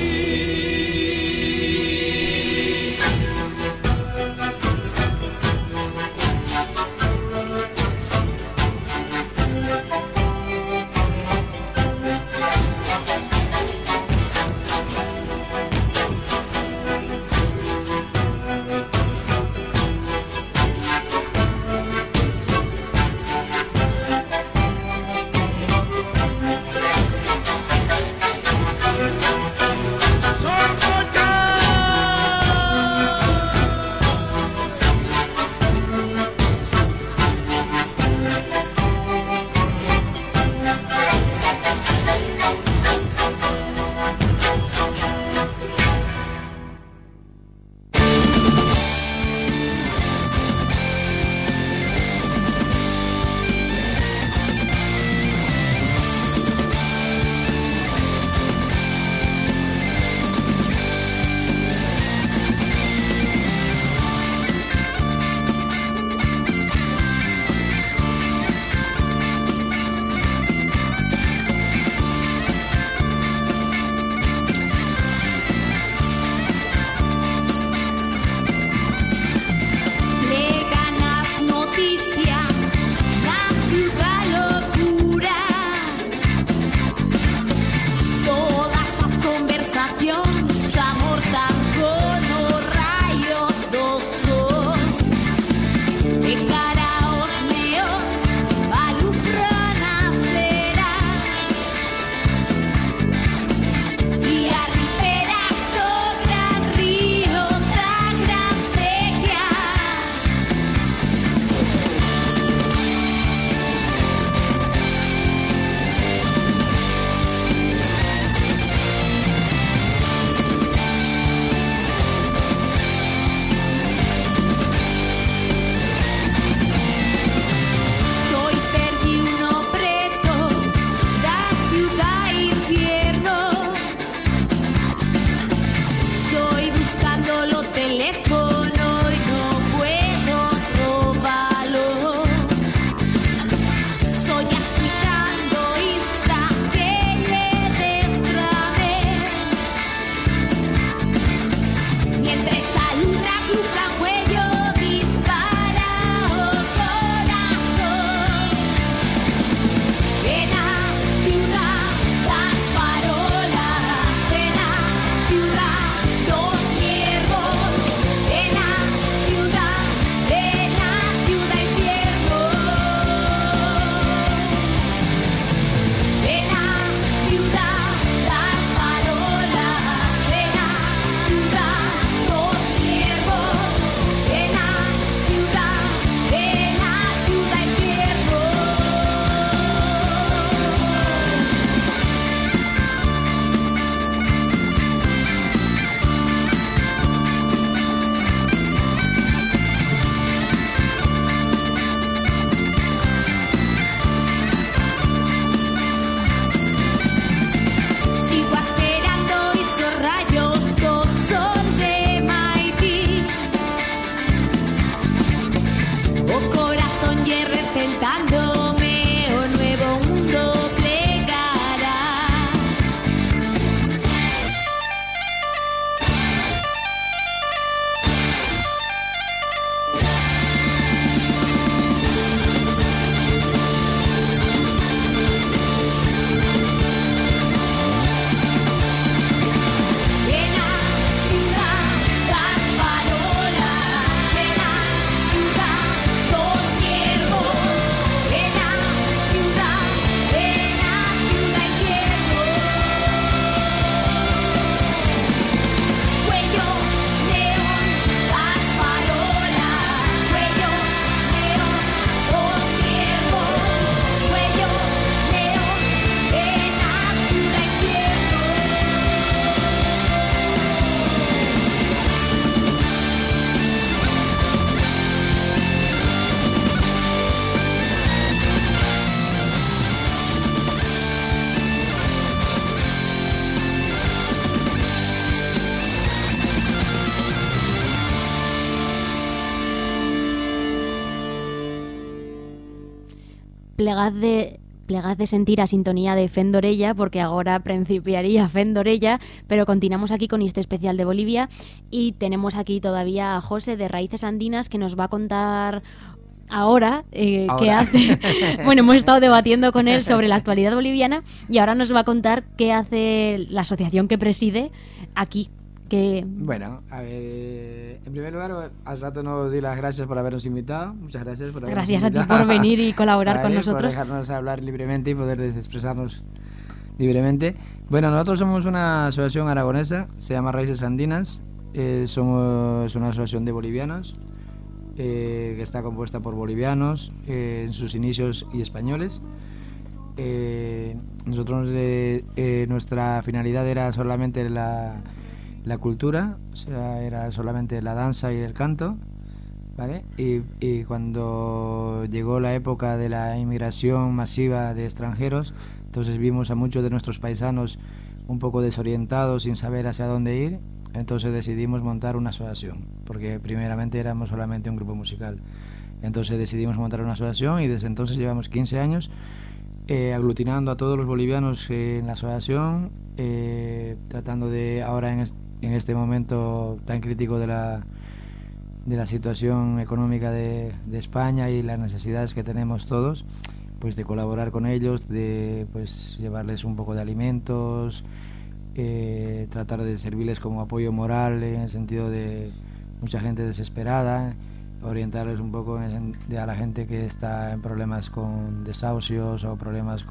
plegad de sentir a sintonía de Fendorella, porque ahora principiaría Fendorella, pero continuamos aquí con este especial de Bolivia y tenemos aquí todavía a José de Raíces Andinas, que nos va a contar ahora qué hace. Bueno, hemos estado debatiendo con él sobre la actualidad boliviana y ahora nos va a contar qué hace la asociación que preside aquí. Bueno, a ver, en primer lugar, al rato nos di las gracias por habernos invitado. Muchas gracias por habernos invitado. Gracias a ti por venir y colaborar con nosotros. Por dejarnos hablar libremente y poder expresarnos libremente. Bueno, nosotros somos una asociación aragonesa, se llama Raíces Andinas. Somos una asociación de bolivianos que está compuesta por bolivianos en sus inicios y españoles. Nosotros, nuestra finalidad era solamente la cultura, o sea, era solamente la danza y el canto, ¿vale? Y cuando llegó la época de la inmigración masiva de extranjeros, entonces vimos a muchos de nuestros paisanos un poco desorientados, sin saber hacia dónde ir, entonces decidimos montar una asociación, porque primeramente éramos solamente un grupo musical. Entonces decidimos montar una asociación y desde entonces llevamos 15 años aglutinando a todos los bolivianos en la asociación, tratando de ahora en este momento tan crítico de la situación económica de España y las necesidades que tenemos todos, pues de colaborar con ellos, de pues llevarles un poco de alimentos, tratar de servirles como apoyo moral en el sentido de mucha gente desesperada, orientarles un poco a la gente que está en problemas con desahucios o problemas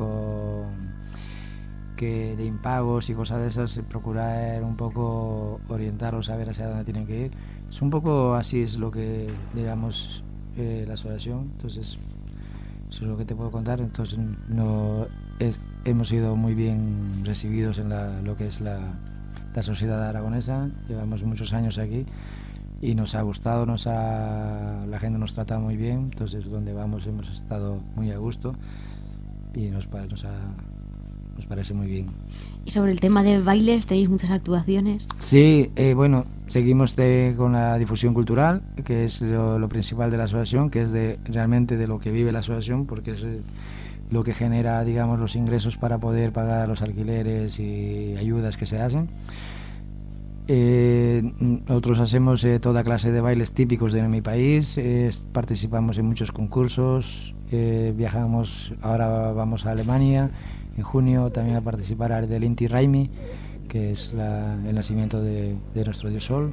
de impagos y cosas de esas, procurar un poco orientarlos a ver hacia dónde tienen que ir. Es un poco así es lo que digamos la asociación. Entonces eso es lo que te puedo contar. Entonces hemos sido muy bien recibidos en lo que es la sociedad aragonesa. Llevamos muchos años aquí y nos ha gustado, la gente nos trata muy bien. Entonces donde vamos hemos estado muy a gusto y nos parece muy bien. Y sobre el tema de bailes, ¿tenéis muchas actuaciones? Sí, bueno, seguimos con la difusión cultural, que es lo principal de la asociación, que es realmente de lo que vive la asociación, porque es lo que genera, digamos, los ingresos para poder pagar los alquileres y ayudas que se hacen. Nosotros hacemos toda clase de bailes típicos de mi país, participamos en muchos concursos, viajamos, ahora vamos a Alemania en junio también a participar del Inti Raymi, que es el nacimiento de nuestro dios Sol,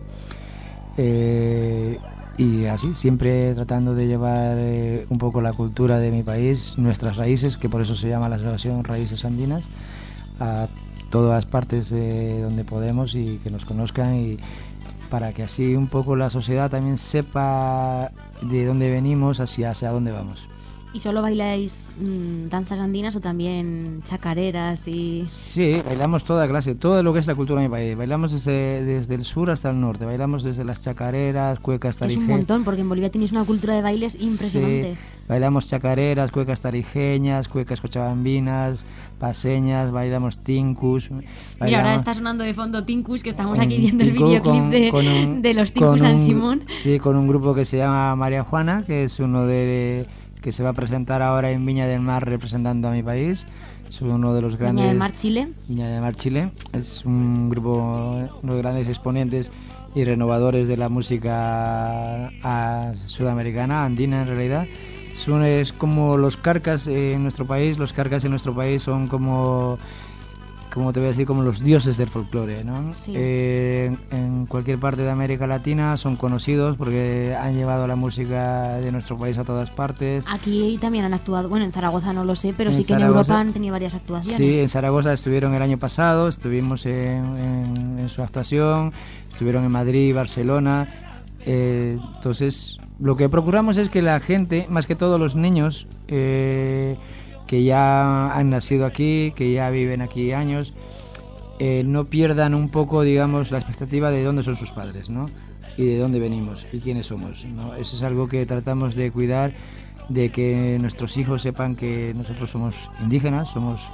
y así siempre tratando de llevar un poco la cultura de mi país, nuestras raíces, que por eso se llama la asociación Raíces Andinas, a todas partes donde podemos y que nos conozcan, y para que así un poco la sociedad también sepa de dónde venimos hacia dónde vamos. ¿Y solo bailáis danzas andinas o también chacareras y...? Sí, bailamos toda clase, todo lo que es la cultura de mi país. Bailamos desde el sur hasta el norte, bailamos desde las chacareras, cuecas tarijeñas. Es un montón, porque en Bolivia tenéis una cultura de bailes impresionante. Sí, bailamos chacareras, cuecas tarijeñas, cuecas cochabambinas, paseñas, bailamos tincus. Mira, ahora está sonando de fondo Tincus, que estamos aquí viendo el videoclip de los Tincus San Simón. Sí, con un grupo que se llama María Juana, que es uno que se va a presentar ahora en Viña del Mar representando a mi país. Es uno de los grandes... Viña del Mar, Chile. Viña del Mar, Chile. Es un grupo, uno de los grandes exponentes y renovadores de la música sudamericana, andina en realidad. Es como los carcas en nuestro país. Los carcas en nuestro país son como te voy a decir, como los dioses del folclore, ¿no? Sí. En cualquier parte de América Latina son conocidos porque han llevado la música de nuestro país a todas partes. Aquí también han actuado, bueno, en Zaragoza no lo sé, pero sí que en Europa han tenido varias actuaciones. Sí, en Zaragoza estuvieron el año pasado, estuvimos en su actuación, estuvieron en Madrid, Barcelona. Entonces, lo que procuramos es que la gente, más que todo los niños, que ya han nacido aquí, que ya viven aquí años, no pierdan un poco, digamos, la expectativa de dónde son sus padres, ¿no? Y de dónde venimos y quiénes somos, ¿no? Eso es algo que tratamos de cuidar, de que nuestros hijos sepan que nosotros somos indígenas,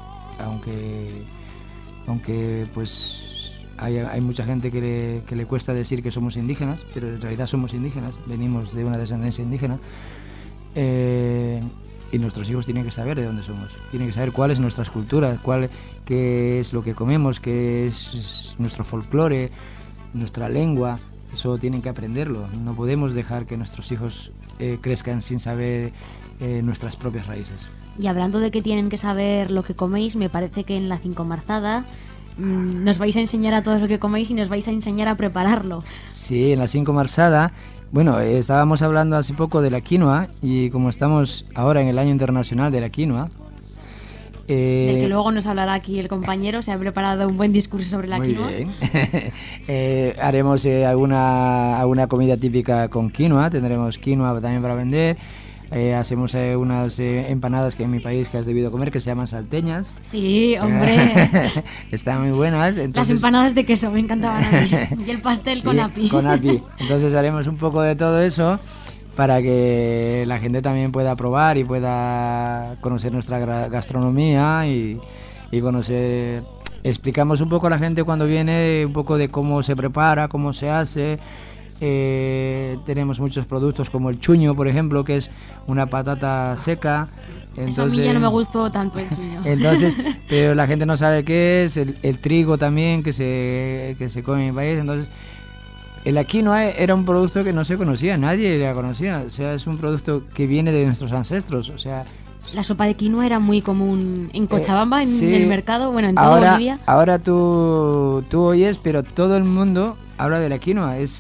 aunque pues hay mucha gente que le cuesta decir que somos indígenas, pero en realidad somos indígenas, venimos de una descendencia indígena. y nuestros hijos tienen que saber de dónde somos, tienen que saber cuál es nuestra cultura, qué es lo que comemos, qué es nuestro folclore, nuestra lengua. Eso tienen que aprenderlo. No podemos dejar que nuestros hijos crezcan sin saber nuestras propias raíces. Y hablando de que tienen que saber lo que coméis, me parece que en la Cincomarzada nos vais a enseñar a todos lo que coméis y nos vais a enseñar a prepararlo. Sí, en la Cincomarzada, bueno, estábamos hablando hace poco de la quinoa, y como estamos ahora en el Año Internacional de la Quinoa... del que luego nos hablará aquí el compañero, se ha preparado un buen discurso sobre la quinoa. Muy bien. Haremos alguna comida típica con quinoa, tendremos quinoa también para vender. Hacemos unas empanadas que en mi país que has debido comer, que se llaman salteñas. Sí, hombre. Están muy buenas. Entonces... Las empanadas de queso me encantaban a mí. Y el pastel con api. Con api. Entonces haremos un poco de todo eso para que la gente también pueda probar y pueda conocer nuestra gastronomía y conocer... Explicamos un poco a la gente cuando viene un poco de cómo se prepara, cómo se hace. Tenemos muchos productos como el chuño, por ejemplo, que es una patata seca. Entonces, eso a mí ya no me gustó tanto el chuño. Entonces, pero la gente no sabe qué es. El trigo también que se come en mi país. Entonces, la quinoa era un producto que no se conocía, nadie la conocía. O sea, es un producto que viene de nuestros ancestros. O sea, la sopa de quinoa era muy común en Cochabamba, sí, en el mercado, bueno, en toda Bolivia. Ahora tú oyes, pero todo el mundo habla de la quinoa. Es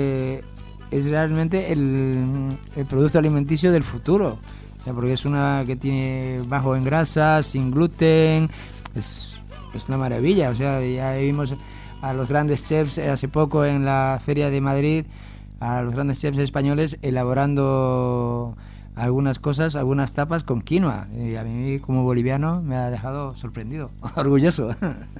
realmente el producto alimenticio del futuro. O sea, porque es una que tiene bajo en grasa, sin gluten. Es una maravilla. O sea, ya vimos a los grandes chefs hace poco en la Feria de Madrid, a los grandes chefs españoles elaborando algunas cosas, algunas tapas con quinoa. Y a mí, como boliviano, me ha dejado sorprendido, orgulloso.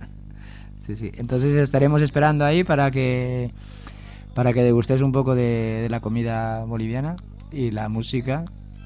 Sí. Entonces estaremos esperando ahí para que degustéis un poco de la comida boliviana y la música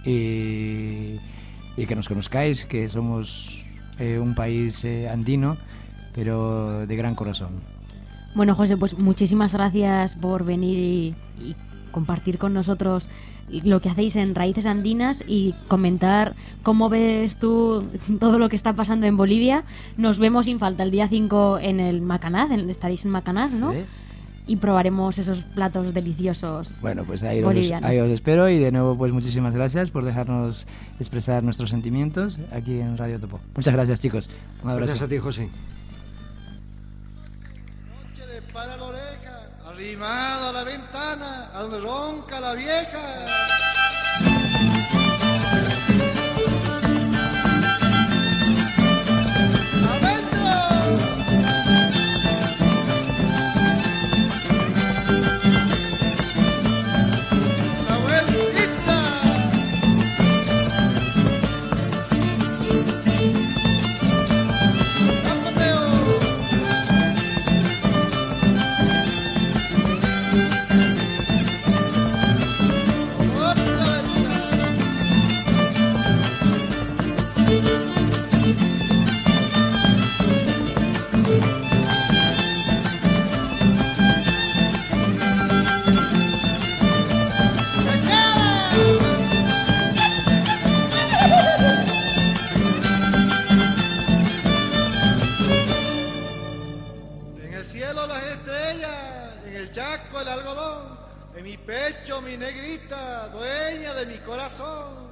y que nos conozcáis, que somos un país andino, pero de gran corazón. Bueno, José, pues muchísimas gracias por venir y compartir con nosotros lo que hacéis en Raíces Andinas y comentar cómo ves tú todo lo que está pasando en Bolivia. Nos vemos sin falta el día 5 en el Macanaz, estaréis en Macanaz, ¿no? Sí. Y probaremos esos platos deliciosos. Bueno, pues ahí os espero, y de nuevo pues muchísimas gracias por dejarnos expresar nuestros sentimientos aquí en Radio Topo. Muchas gracias, chicos. Un abrazo. Gracias a ti, José. Para la oreja, arrimado a la ventana, a donde ronca la vieja. En mi pecho, mi negrita, dueña de mi corazón.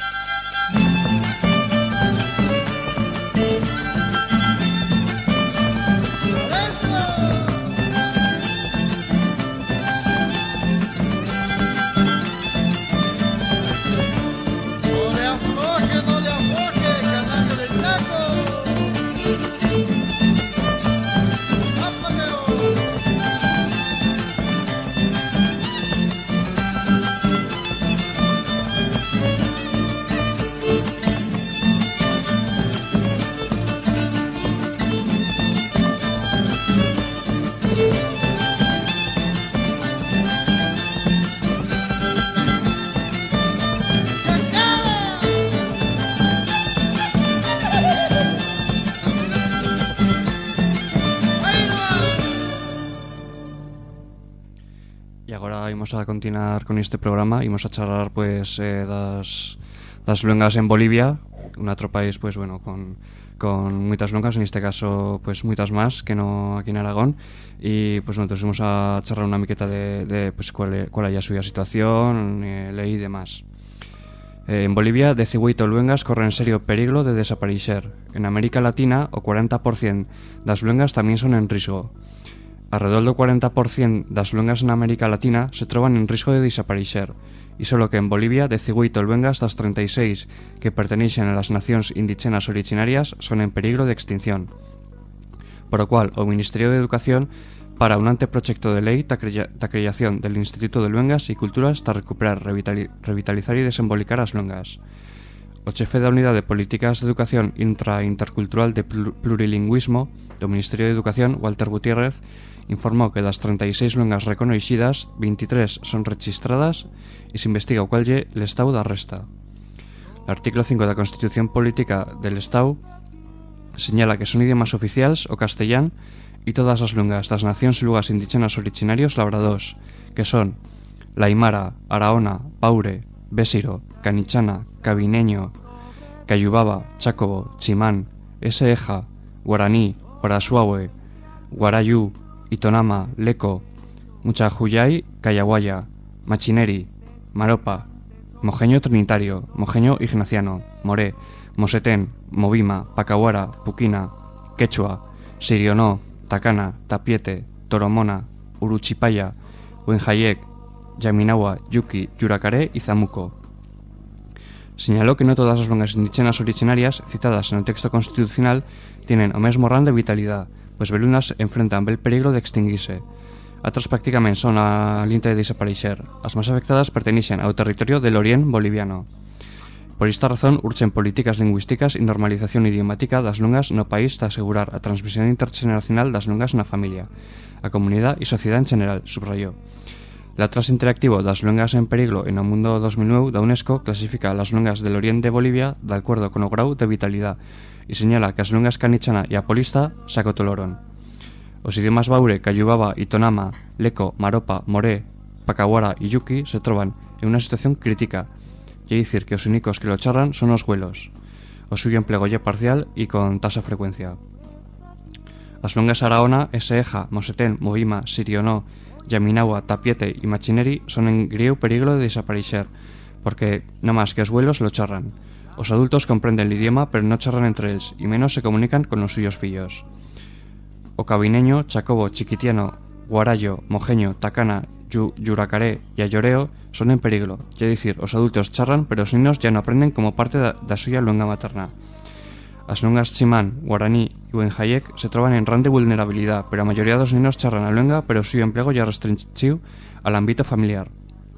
No le afloje, canario del Chaco. Imos a continuar con este programa, imos a charlar pois das luengas en Bolivia, un outro país, pois, bueno, con moitas luengas, en este caso, pois, moitas máis que no aquí en Aragón, e, pois, nosotros vamos a charlar unha miqueta de pois, cual é a súa situación, lei e demás. En Bolivia, 18 luengas corren serio peligro de desaparecer. En América Latina, o 40% das luengas tamén son en risco. Alrededor do 40% das luengas en América Latina se troban en risco de desaparecer, e solo que en Bolivia, 18 luengas das 36 que pertenecen a las nacións indígenas originarias son en peligro de extinción. Por o cual, o Ministerio de Educación para un anteproxecto de lei da creación del Instituto de Luengas e Culturas para recuperar, revitalizar e desembolicar as luengas. O chefe da Unidade de Políticas de Educación Intercultural de Plurilingüismo do Ministerio de Educación, Walter Gutiérrez, informou que das 36 luengas reconoxidas, 23 son registradas e se investiga o cual lle l'estado da resta. L'artículo 5 da Constitución Política del Estado señala que son idiomas oficiais o castellán e todas as luengas das nacións e lugares indígenas originarios labrados, que son la Aymara, Araona, Paure, Bésiro, Canichana, Cabineño, Cayubaba, Chácobo, Chimán, Eseja, Guaraní, Guarasuahue, Guarayú, Itonama, Leco, Muchajuyay, Cayaguaya, Machineri, Maropa, Mojeño Trinitario, Mojeño Ignaciano, Moré, Mosetén, Movima, Pacahuara, Puquina, Quechua, Sirionó, Tacana, Tapiete, Toromona, Uruchipaya, Huenjayek, Yaminawa, Yuki, Yuracaré y Zamuco. Señaló que no todas as luengas indígenas originarias citadas en el texto constitucional tienen o mesmo ran de vitalidad, pues belunas enfrentan bel peligro de extinguirse. Outras prácticamente son a linte de desaparecer. As máis afectadas pertenecen ao territorio del Orién boliviano. Por esta razón, urgen políticas lingüísticas e normalización idiomática das luengas no país para asegurar a transmisión intergeneracional das luengas na familia, a comunidade e sociedade en general, subrayó. L'Atlas Interactivo das luengas en peligro en o mundo 2009 da UNESCO clasifica las luengas del Oriente de Bolivia de acuerdo con o grau de vitalidade e señala que as luengas canichana e apolista se acotoloron. Os idiomas Baure, Cayubaba, Itonama, Leco, Maropa, Moré, Pacahuara e Yuki se troban en unha situación crítica, e dicir que os únicos que lo charran son os güelos. O suyo emplego lle parcial e con tasa frecuencia. As luengas Araona, Eseja, Mosetén, Movima, Sirionó, Yaminawa, Tapiete e Machineri son en grieu peligro de desaparecer, porque no más que os güelos lo charran. Os adultos comprenden el idioma pero no charran entre ells e menos se comunican con los suyos fillos. O cabineño, Chacobo, Chiquitiano, Guarayo, Mojeño, Tacana, Yuracaré e Ayoreo son en peligro, é dicir, os adultos charran pero os niños ya no aprenden como parte da suya luenga materna. As luengas Chimán, Guaraní e Huenjayek se troban en ran de vulnerabilidade, pero a maioría dos niños charran a luenga pero o suyo emplego ya restringiu al ámbito familiar.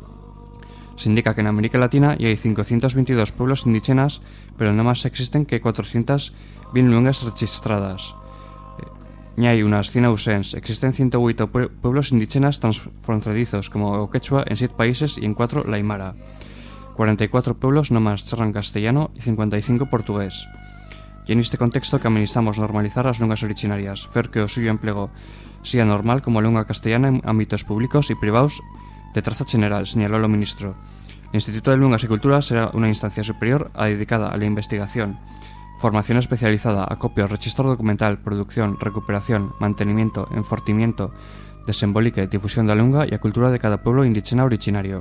Se indica que en América Latina hai 522 pueblos indígenas, pero no más existen que 420 luengas registradas. Hay unas 100 ausentes. Existen 108 pueblos indígenas transfronterizos, como o quechua, en 7 países y en 4 la aymara. 44 pueblos nomás charran castellano y 55 portugués. Y en este contexto que administramos normalizar las lenguas originarias, fer que o suyo emplego sea normal como lengua castellana en ámbitos públicos y privados de traza general, señaló el ministro. El Instituto de Lenguas y Culturas será una instancia superior dedicada a la investigación, formación especializada, acopio, registro documental, producción, recuperación, mantenimiento, enfortimiento, desembolique, difusión da lengua e a cultura de cada pueblo indígena originario.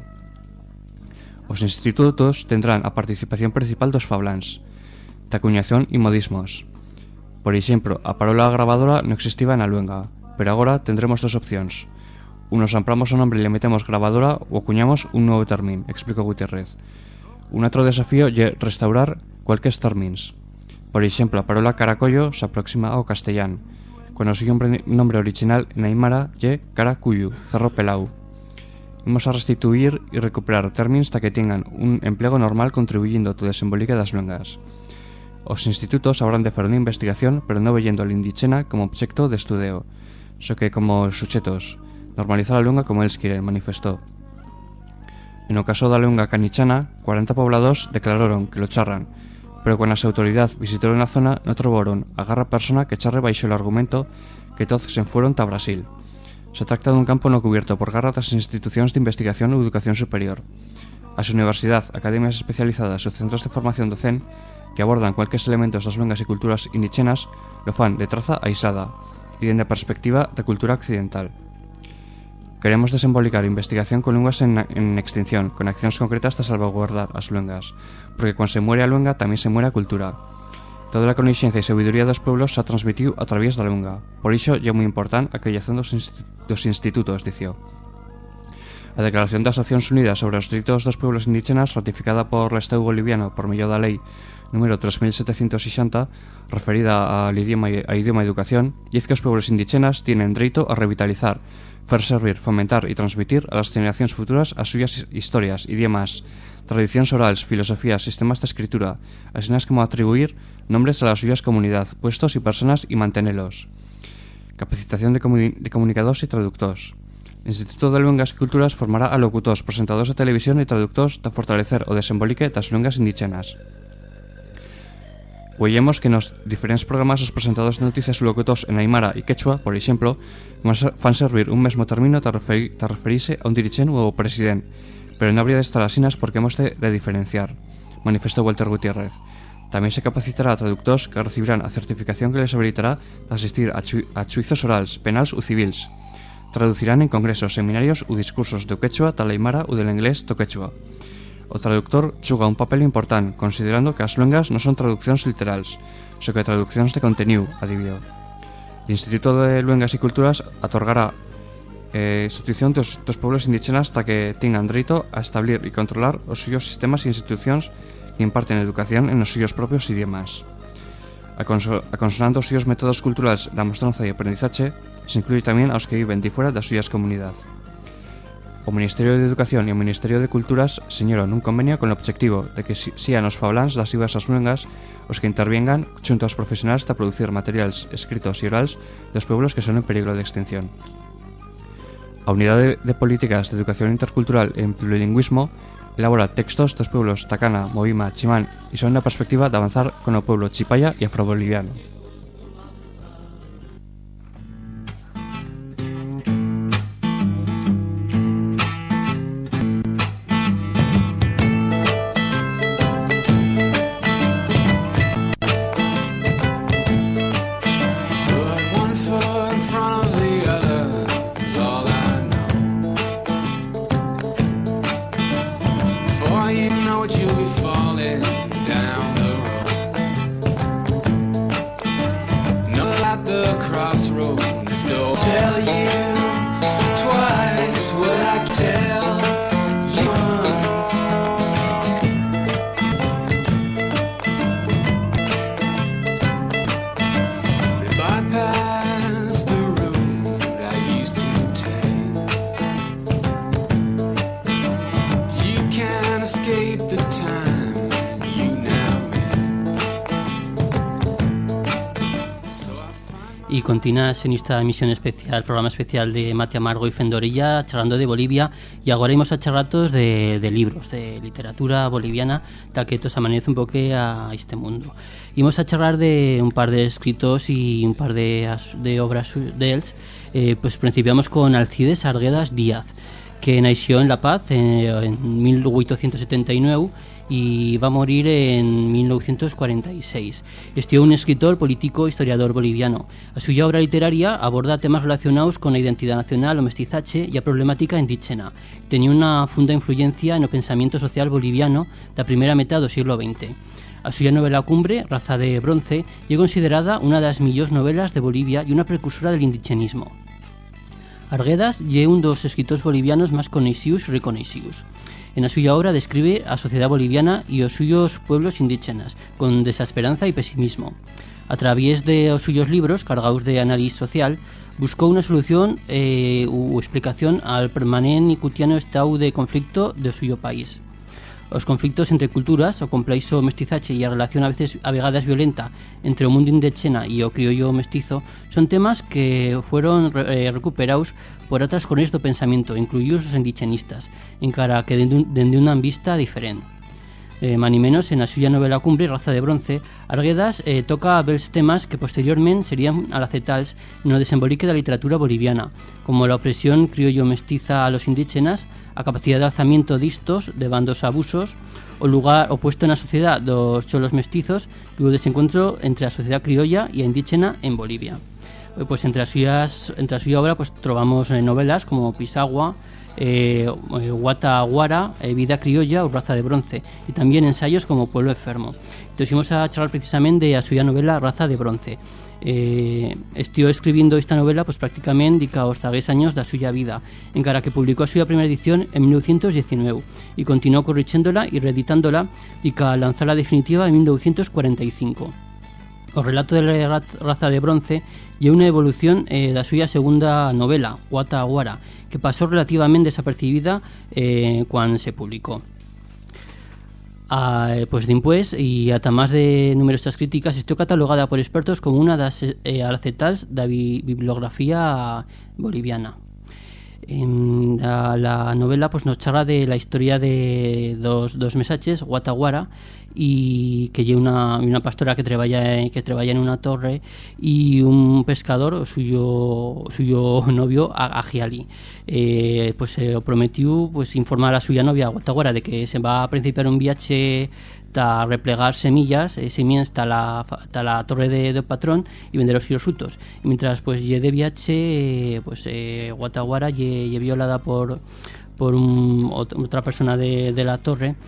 Os institutos tendrán a participación principal dos fabláns, da acuñación e modismos. Por exemplo, a parola grabadora non existiba na luenga, pero agora tendremos dos opcións. Unos amplamos o nombre e le metemos grabadora ou acuñamos un novo término, explicou Gutiérrez. Un outro desafío é restaurar cualquier términos. Por exemplo, a parola caracollo se aproxima ao castellán, cuando o seu nombre original en aymara é caracuyu, cerro pelau. Imos a restituir e recuperar términos hasta que tengan un emplego normal contribuyendo ao desembolique das luengas. Os institutos habrán de facer unha investigación, pero non veyendo al indígena como obxecto de estudio, só que como suxetos, normalizar a lengua como eles quieren, manifestou. En o caso da lengua canichana, 40 poblados declararon que lo charran, pero cuando as autoridades visitaron a zona non trobaron a garra persona que charre baixo el argumento que todos se fueron ta Brasil. Se trata dun campo no cubierto por garra das institucións de investigación ou educación superior. A súa universidade, academias especializadas e centros de formación docente que abordan cualquier elementos das lenguas e culturas indigenas lo fan de traza aislada e dende a perspectiva da cultura occidental. Queremos desembolicar investigación con lenguas en extinción, con accións concretas de salvaguardar as lenguas, porque cuando se muere a lengua tamén se muere a cultura. Toda a coñecencia e sabiduría dos pueblos se transmitiu a través da lengua. Por iso é moi importante a creación dos institutos, dicía. A Declaración das Nacións Unidas sobre os Dereitos dos Pueblos Indígenas, ratificada por o Estado boliviano por medio da Lei número 3760, referida ao idioma e educación, diz que os pueblos indígenas tienen dereito a revitalizar, fer servir, fomentar e transmitir a las generacións futuras as suyas historias, idiomas, tradicións orales, filosofías, sistemas de escritura, así como atribuir nombres a las suyas comunidades, puestos y personas y mantenerlos. Capacitación de comunicadores y traductores. El Instituto de Lenguas y Culturas formará a locutores, presentadores de televisión y traductores para fortalecer o desembolique das lenguas indígenas. Ollemos que nos diferentes programas os presentadores de noticias e locutores en aimara e quechua, por exemplo, fan servir un mesmo término para referirse a un dirigente ou presidente, pero non habría de estar asinas porque hemos de diferenciar, manifestó Walter Gutiérrez. Tamén se capacitará a traductores que recibirán a certificación que les habilitará de asistir a xuizos orals, penals ou civils. Traducirán en congresos, seminarios ou discursos do quechua, tal aimara ou del inglés do quechua. O traductor xuga un papel importante, considerando que as lenguas non son traduccións literals, só que traduccións de contenido, adiviou. O Instituto de Lenguas e Culturas atorgará institución dos pueblos indígenas hasta que tengan dereito a establir e controlar os suyos sistemas e institucións que imparten educación en os suyos propios idiomas. Aconsonando os suyos métodos culturales da mostranza e aprendizaje, se incluye tamén aos que viven de fora das suyas comunidades. O Ministerio de Educación e o Ministerio de Culturas señalan un convenio con o obxectivo de que sean os fablans das diversas lenguas os que intervengan xunto aos profesionales para producir materiais escritos e orales dos pueblos que son en peligro de extinción. A Unidade de Políticas de Educación Intercultural e Plurilingüismo elabora textos dos pueblos Tacana, Movima, Chimán e son na perspectiva de avanzar con o pueblo chipaya e afroboliviano. Y continúas en esta emisión especial, programa especial de Mate Amargo y Fendorilla, charlando de Bolivia, y ahora íbamos a charlar todos de libros, de literatura boliviana, tal que todos amanece un poco a este mundo. Íbamos a charlar de un par de escritos y un par de obras de ellos. Pues principiamos con Alcides Arguedas Díaz, que nació en La Paz en 1879 y va a morir en 1946. Este un escritor, político, historiador boliviano. A suya obra literaria aborda temas relacionados con la identidad nacional, o mestizaje y a problemática indígena. Tenía una funda influencia en el pensamiento social boliviano da primeira metade do siglo XX. A suya novela cumbre, Raza de Bronce, é considerada unha das millóns novelas de Bolivia e unha precursora del indigenismo. Arguedas é un dos escritores bolivianos máis coñecidos e reconocidos. En a súa obra describe a sociedade boliviana e os suyos pueblos indígenas, con desesperanza e pesimismo. A través de os suyos libros, cargados de análisis social, buscou unha solución ou explicación al permanente e cotidiano estado de conflicto do suyo país. Os conflictos entre culturas, o complexo mestizaje e a relación a vegadas violenta entre o mundo indígena e o criollo mestizo son temas que fueron recuperados por outras correntes do pensamento, incluídos os indigenistas, encara que dende unha vista diferente. Mani menos, en a súa novela cumbre, Raza de Bronce, Arguedas toca bels temas que posteriormente serían alacetados no desembolique da literatura boliviana, como la opresión criollo mestiza a los indígenas, a capacidade de alzamiento distos de bandos abusos, o lugar opuesto na sociedade dos cholos mestizos e o desencontro entre a sociedade criolla e a indígena en Bolivia. Pois entre a súa obra pois trovamos novelas como Pisagua, Guata Guara, Vida criolla ou Raza de bronce, e tamén ensaios como Pueblo enfermo. Entón imos a charlar precisamente a súa novela Raza de bronce. Estió escribindo esta novela pois prácticamente dica aos 10 años da súa vida, encara que publicou a súa primeira edición en 1919 e continuou corrixéndola e reeditándola dica a lanzala definitiva en 1945. O relato de la Raza de bronce é unha evolución da súa segunda novela, Guata Guara, que pasou relativamente desapercibida cando se publicou. Pois dimpués, e ata máis de numerosas críticas, estou catalogada por expertos como unha das aracetals da bibliografía boliviana. La novela pues, nos charla de la historia de dos mesaches, Guata Guara, y que lle una pastora que treballa en una torre, y un pescador, o suyo novio, Agiali. Pues o prometió pues, informar a suya novia, Guata Guara, de que se va a principiar un viaje a replegar semillas hasta la torre de patrón y vender los frutos. Y mientras pues lle de viaje, Guata Guara lle violada por otra persona de la torre,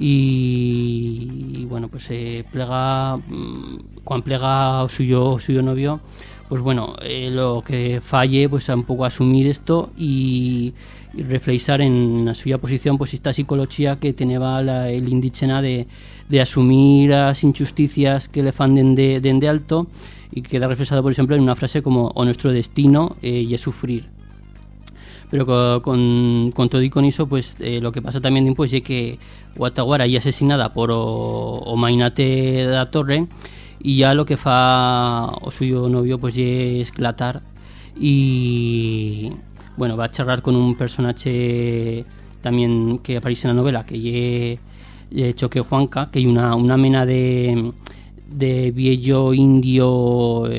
y bueno, pues cuando plega o suyo novio, pues bueno, lo que falle pues a un pouco asumir esto y reflexar en la suya posición, pues esta psicología que tenía el indígena de asumir las injusticias que le fan de alto, y queda reflejado por ejemplo en una frase como o nuestro destino y es sufrir. Pero con todo y con eso, pues lo que pasa también pues es que Guata Guara ya asesinada por o mainate de la torre, y ya lo que fa o suyo novio pues es esclatar, y bueno, va a charlar con un personaje también que aparece en la novela, que es Choque Juanca, que hay una mena de viejo indio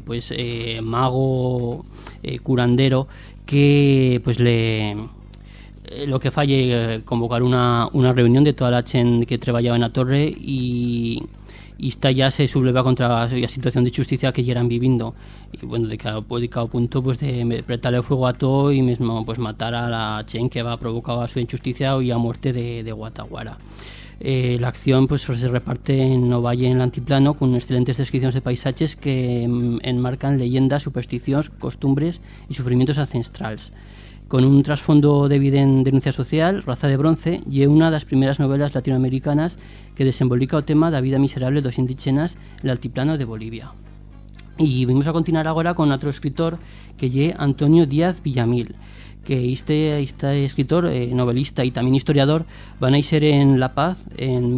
mago, curandero, que pues lo que falle convocar una reunión de toda la gente que trabajaba en la torre, y esta ya se subleva contra la situación de justicia que ya eran viviendo, y bueno, de cada punto pues de pretarle fuego a todo y mismo pues matar a la gente que va a provocar a su injusticia y a muerte de Guata Guara. La acción pues se reparte en o valle en el altiplano, con excelentes descripciones de paisajes que enmarcan leyendas, supersticiones, costumbres y sufrimientos ancestrales. Con un trasfondo de evidente denuncia social, Raza de bronce é unha das primeiras novelas latinoamericanas que desembolica o tema da vida miserable dos indígenas en el altiplano de Bolivia. E vamos a continuar agora con outro escritor, que é Antonio Díaz Villamil, que este escritor, novelista y también historiador, va a nacer en La Paz en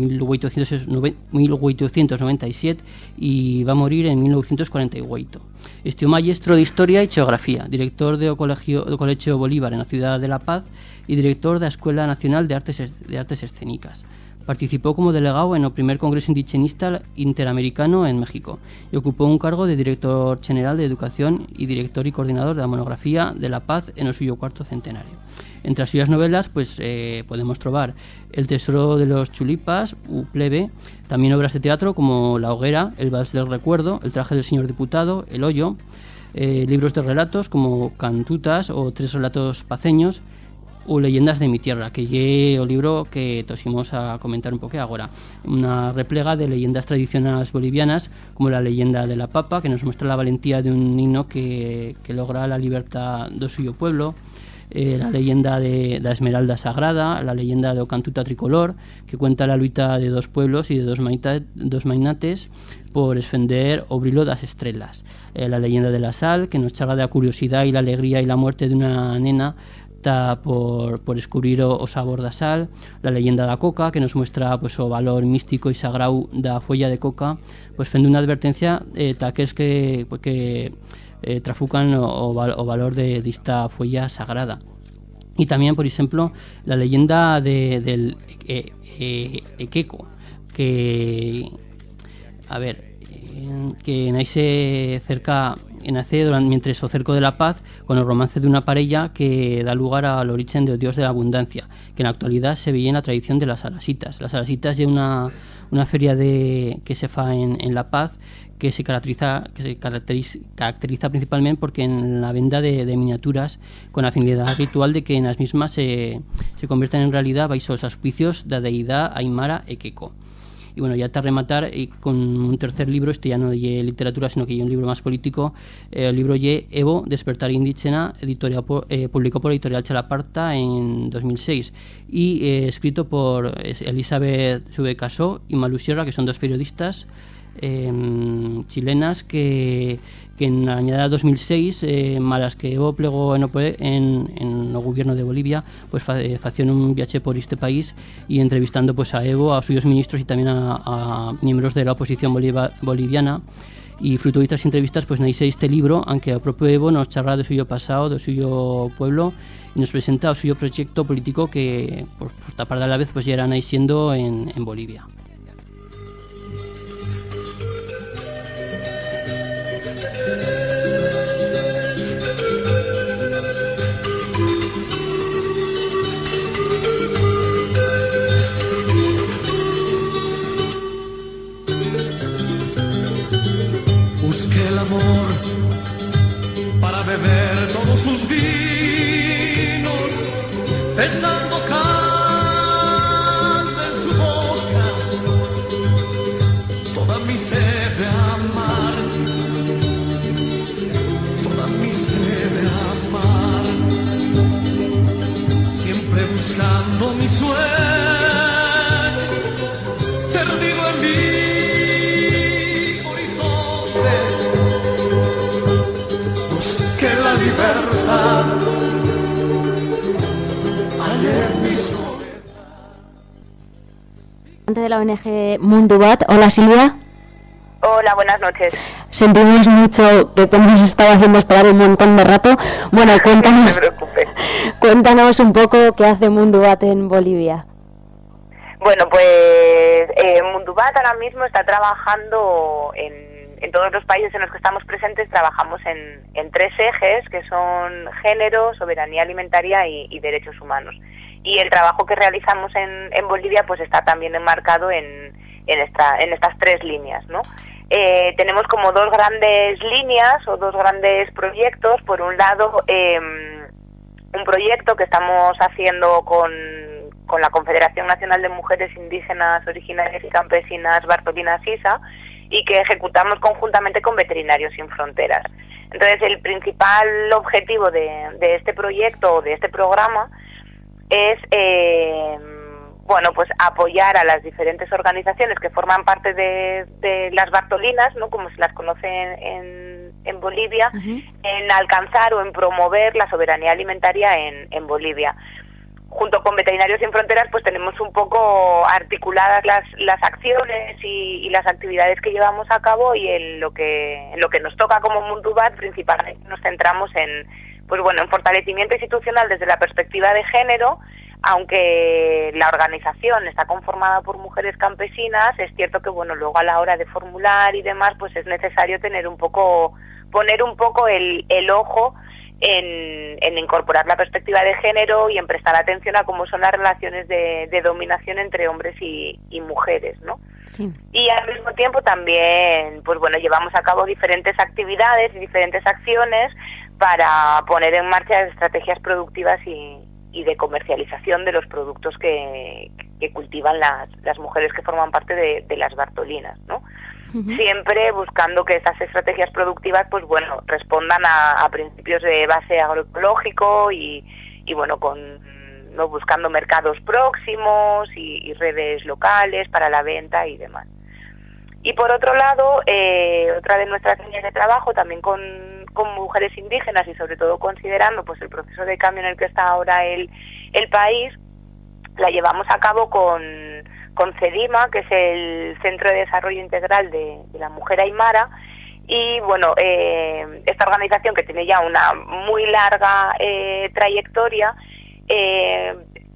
1897 y va a morir en 1948. Este maestro de Historia y Geografía, director do Colegio Bolívar en la ciudad de La Paz y director de la Escuela Nacional de Artes Escénicas. Participó como delegado en el primer Congreso Indigenista Interamericano en México y ocupó un cargo de director general de Educación y director y coordinador de la monografía de la paz en el suyo cuarto centenario. Entre las suyas novelas pues podemos trobar El tesoro de los chulipas, u Plebe, también obras de teatro como La hoguera, El vals del recuerdo, El traje del señor diputado, El hoyo, libros de relatos como Cantutas o Tres relatos paceños, o Leyendas de mi tierra, que é o libro que tosimos a comentar un pouco agora. Una replega de leyendas tradicionales bolivianas, como la leyenda de la papa, que nos muestra la valentía de un niño que logra la libertad do suyo pueblo, la leyenda de la esmeralda sagrada, la leyenda de Ocantuta tricolor, que cuenta la lucha de dos pueblos y de dos mainates por esfender o brillo das estrelas. La leyenda de la sal, que nos charla de la curiosidad y la alegría y la muerte de una nena por descubrir o sabor da sal. La leyenda da coca, que nos muestra pues, o valor místico e sagrado da folla de coca, pues fende unha advertencia taques que trafucan o valor de esta folla sagrada. Y también, por ejemplo, la leyenda del Equeco, que nace cerca nace mientras o cerco de la paz con el romance de una parella que da lugar al origen del dios de la abundancia, que en la actualidad se veía en la tradición de las Alasitas. Las Alasitas es una feria que se fa en La Paz, que se caracteriza principalmente porque en la venda de miniaturas con la finalidad ritual de que en las mismas se conviertan en realidad baixo los auspicios de la deidad Aymara e Queco. Y bueno, ya te rematar con un tercer libro, este ya no de literatura, sino que es un libro más político. El libro ye Evo, Despertar Indígena, publicado por Editorial Chalaparta en 2006 y escrito por Elizabeth Subecasó y Malu Sierra, que son dos periodistas chilenas que en la añada 2006 malas que Evo plegó en el gobierno de Bolivia, pues facían un viaje por este país y entrevistando pues a Evo, a suyos ministros y también a miembros de la oposición boliviana, y fruto de estas entrevistas pues nace este libro, aunque el propio Evo nos charla de suyo pasado, de suyo pueblo y nos presenta el suyo proyecto político que por esta parte a la vez pues ya era naciendo en Bolivia. Busqué el amor para beber todos sus vinos, besando canta en su boca toda mi sed de amar, toda mi sed de amar, siempre buscando mi sueño, perdido en mí. La libertad, ayer mi soledad. De la ONG Mundubat. Hola Silvia. Hola, buenas noches. Sentimos mucho que te hemos estado haciendo esperar un montón de rato. Bueno, cuéntanos, no te preocupes. Cuéntanos un poco qué hace Mundubat en Bolivia. Bueno, pues Mundubat ahora mismo está trabajando en todos los países en los que estamos presentes. Trabajamos en tres ejes, que son género, soberanía alimentaria y derechos humanos. Y el trabajo que realizamos en Bolivia pues está también enmarcado en estas tres líneas, ¿no? Tenemos como dos grandes líneas o dos grandes proyectos. Por un lado, un proyecto que estamos haciendo con la Confederación Nacional de Mujeres Indígenas, Originarias y Campesinas Bartolina Sisa, y que ejecutamos conjuntamente con Veterinarios Sin Fronteras. Entonces, el principal objetivo de este proyecto, de este programa, es pues apoyar a las diferentes organizaciones que forman parte de las Bartolinas, ¿no?, como se las conoce en Bolivia, en alcanzar o en promover la soberanía alimentaria en Bolivia. Junto con Veterinarios Sin Fronteras pues tenemos un poco articuladas las acciones y las actividades que llevamos a cabo, y en lo que nos toca como Mundubat principalmente nos centramos en fortalecimiento institucional desde la perspectiva de género. Aunque la organización está conformada por mujeres campesinas, es cierto que luego a la hora de formular y demás pues es necesario poner un poco el ojo en incorporar la perspectiva de género y en prestar atención a cómo son las relaciones de dominación entre hombres y mujeres, ¿no? Sí. Y al mismo tiempo también, llevamos a cabo diferentes actividades y diferentes acciones para poner en marcha estrategias productivas y de comercialización de los productos que cultivan las mujeres que forman parte de las Bartolinas, ¿no? Siempre buscando que estas estrategias productivas respondan a principios de base agroecológico y buscando mercados próximos y redes locales para la venta y demás. Y por otro lado, otra de nuestras líneas de trabajo, también con mujeres indígenas y sobre todo considerando el proceso de cambio en el que está ahora el país, la llevamos a cabo con CEDIMA, que es el Centro de Desarrollo Integral de la Mujer Aymara. Y esta organización, que tiene ya una muy larga trayectoria,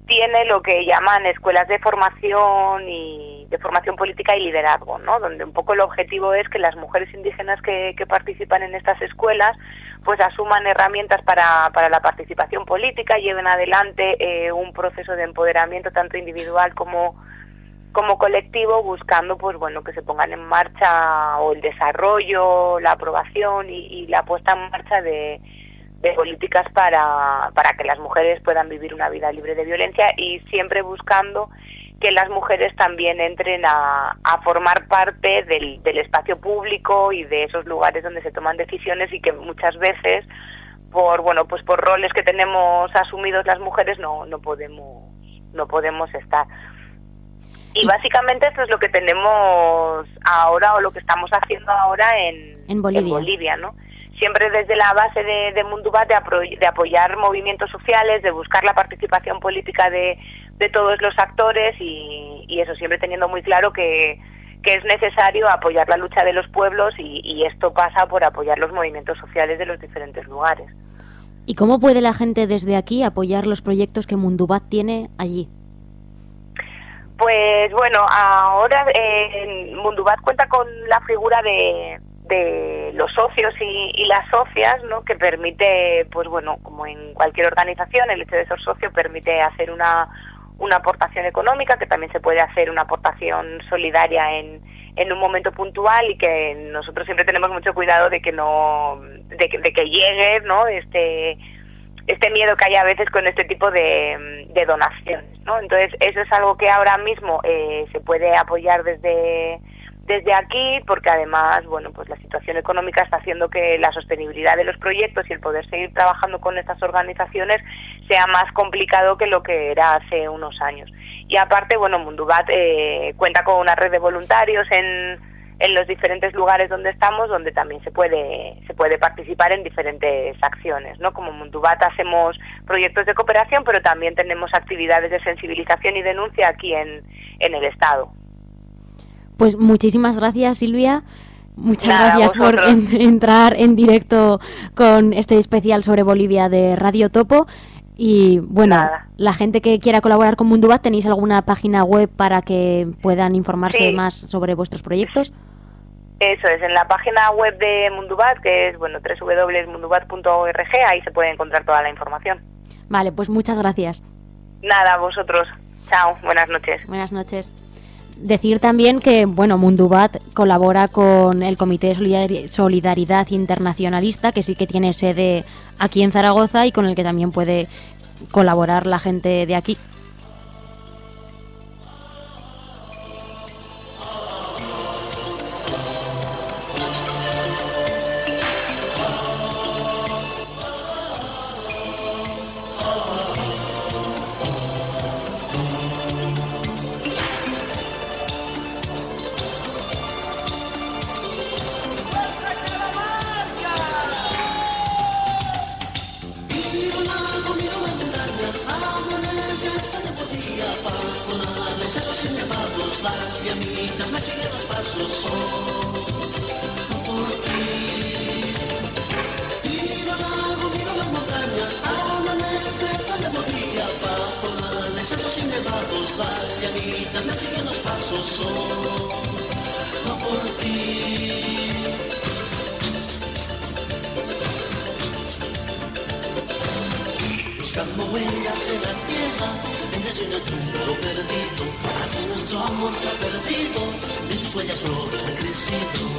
tiene lo que llaman escuelas de formación política y liderazgo, ¿no? Donde un poco el objetivo es que las mujeres indígenas que participan en estas escuelas pues asuman herramientas para la participación política, lleven adelante un proceso de empoderamiento tanto individual como colectivo, buscando pues bueno que se pongan en marcha o el desarrollo, la aprobación y la puesta en marcha de políticas para que las mujeres puedan vivir una vida libre de violencia, y siempre buscando que las mujeres también entren a formar parte del espacio público y de esos lugares donde se toman decisiones, y que muchas veces por roles que tenemos asumidos las mujeres no podemos estar. Y básicamente esto es lo que tenemos ahora, o lo que estamos haciendo ahora en Bolivia, ¿no? Siempre desde la base de Mundubat, de apoyar movimientos sociales, de buscar la participación política de todos los actores, y eso, siempre teniendo muy claro que es necesario apoyar la lucha de los pueblos, y esto pasa por apoyar los movimientos sociales de los diferentes lugares. ¿Y cómo puede la gente desde aquí apoyar los proyectos que Mundubat tiene allí? Pues bueno, ahora Mundubat cuenta con la figura de los socios y las socias, ¿no? Que permite, pues bueno, como en cualquier organización, el hecho de ser socio permite hacer una aportación económica, que también se puede hacer una aportación solidaria en un momento puntual, y que nosotros siempre tenemos mucho cuidado de que llegue, ¿no? Este miedo que hay a veces con este tipo de donaciones, ¿no? Entonces eso es algo que ahora mismo se puede apoyar desde aquí, porque además, bueno, pues la situación económica está haciendo que la sostenibilidad de los proyectos y el poder seguir trabajando con estas organizaciones sea más complicado que lo que era hace unos años. Y aparte, bueno, Mundubat cuenta con una red de voluntarios en los diferentes lugares donde estamos, donde también se puede participar en diferentes acciones, ¿no? Como Mundubat hacemos proyectos de cooperación, pero también tenemos actividades de sensibilización y denuncia aquí en el Estado. Pues muchísimas gracias, Silvia. Muchas gracias por entrar en directo con este especial sobre Bolivia de Radio Topo. Y bueno, la gente que quiera colaborar con Mundubat, ¿tenéis alguna página web para que puedan informarse más sobre vuestros proyectos? Eso es, en la página web de Mundubat, que es www.mundubat.org, ahí se puede encontrar toda la información. Vale, pues muchas gracias. Nada, a vosotros. Chao, buenas noches. Buenas noches. Decir también que, bueno, Mundubat colabora con el Comité de Solidaridad Internacionalista, que sí que tiene sede aquí en Zaragoza y con el que también puede colaborar la gente de aquí. Las llamitas me siguen los pasos por ti. Miro al lago, miro las montañas, amanece extrañando día, pajonales, esos innevados, las llamitas me siguen los pasos por ti. Buscando huellas en la tierra, en el mundo perdido, así nuestro amor se ha perdido, de tus huellas flores han crecido.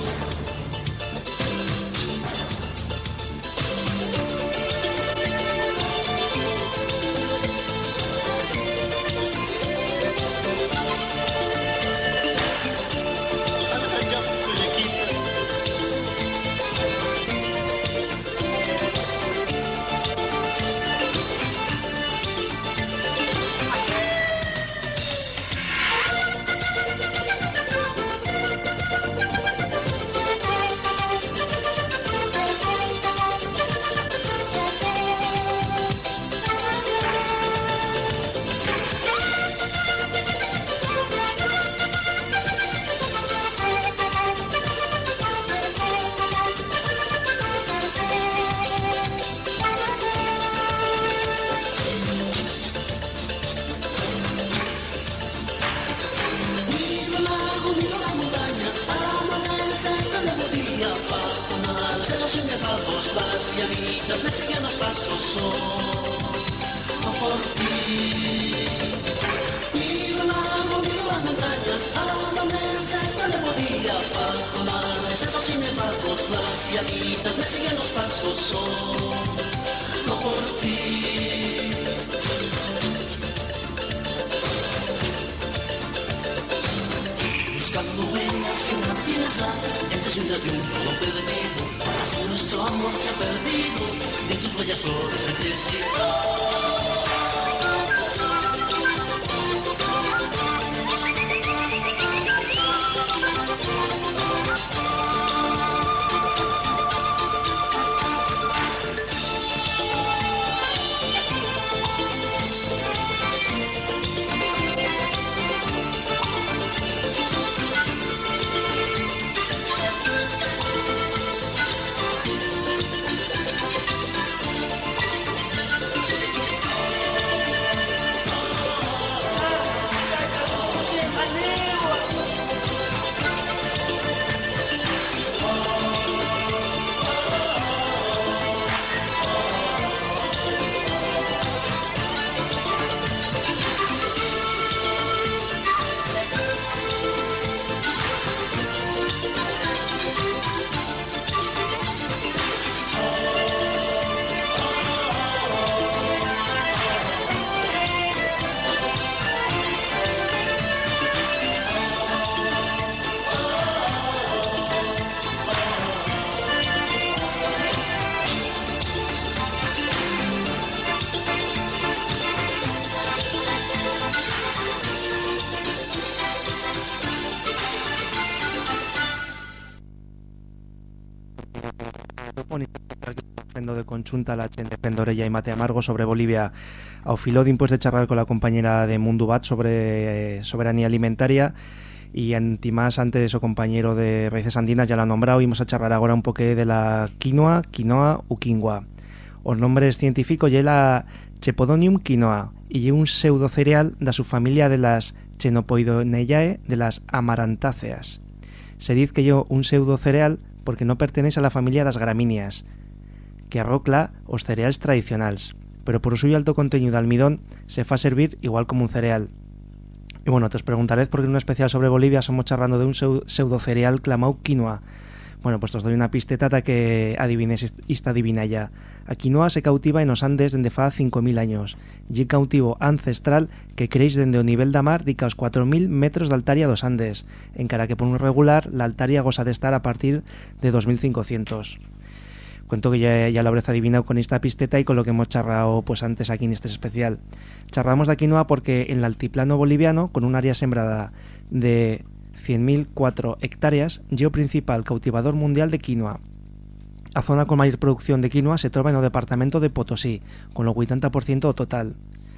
esos innefados, las llamitas me siguen los pasos, solo por ti. Miro las montañas, a la mesa está la bodilla, bajo mares esos innefados, las llamitas me siguen los pasos, solo por ti. Buscando huellas en la pieza, entre lluvia de un mundo perdido, así nuestro amor se ha perdido, de tus bellas flores he crecido. de Conchunta, la Chen de Pendorella y Mate Amargo sobre Bolivia. Ao filo d'impués de charlar con la compañera de Mundubat sobre soberanía alimentaria y antimás antes o compañero de Raíces Andinas ya lo ha nombrado y vamos a charlar ahora un poco de la quinoa u quingua. Os nombres científicos y la Chepodonium quinoa y un pseudo cereal de su familia de las Chenopodidaceae de las amarantáceas. Se dice que yo un pseudo cereal porque no pertenece a la familia das gramíneas, que arrocla os cereales tradicionales, pero por su alto contenido de almidón se fa servir igual como un cereal. Y bueno, te os preguntaréis por qué en un especial sobre Bolivia somos charlando de un pseudo cereal clamado quinoa. Bueno, pues os doy una pisteta que adivinéis esta adivina ya. A quinoa se cautiva en los Andes dende fa 5.000 años. Y cautivo ancestral que creéis dende o nivel da mar dica os 4.000 metros de altaria dos Andes, encara que por un regular la altaria goza de estar a partir de 2.500. Cuento que ya lo habréis adivinado con esta pisteta y con lo que hemos charrado pues antes aquí en este especial. Charramos de quinoa porque en el altiplano boliviano, con un área sembrada de 100.004 hectáreas, lleva principal cautivador mundial de quinoa. A zona con mayor producción de quinoa se trova en el departamento de Potosí, con lo 80% total.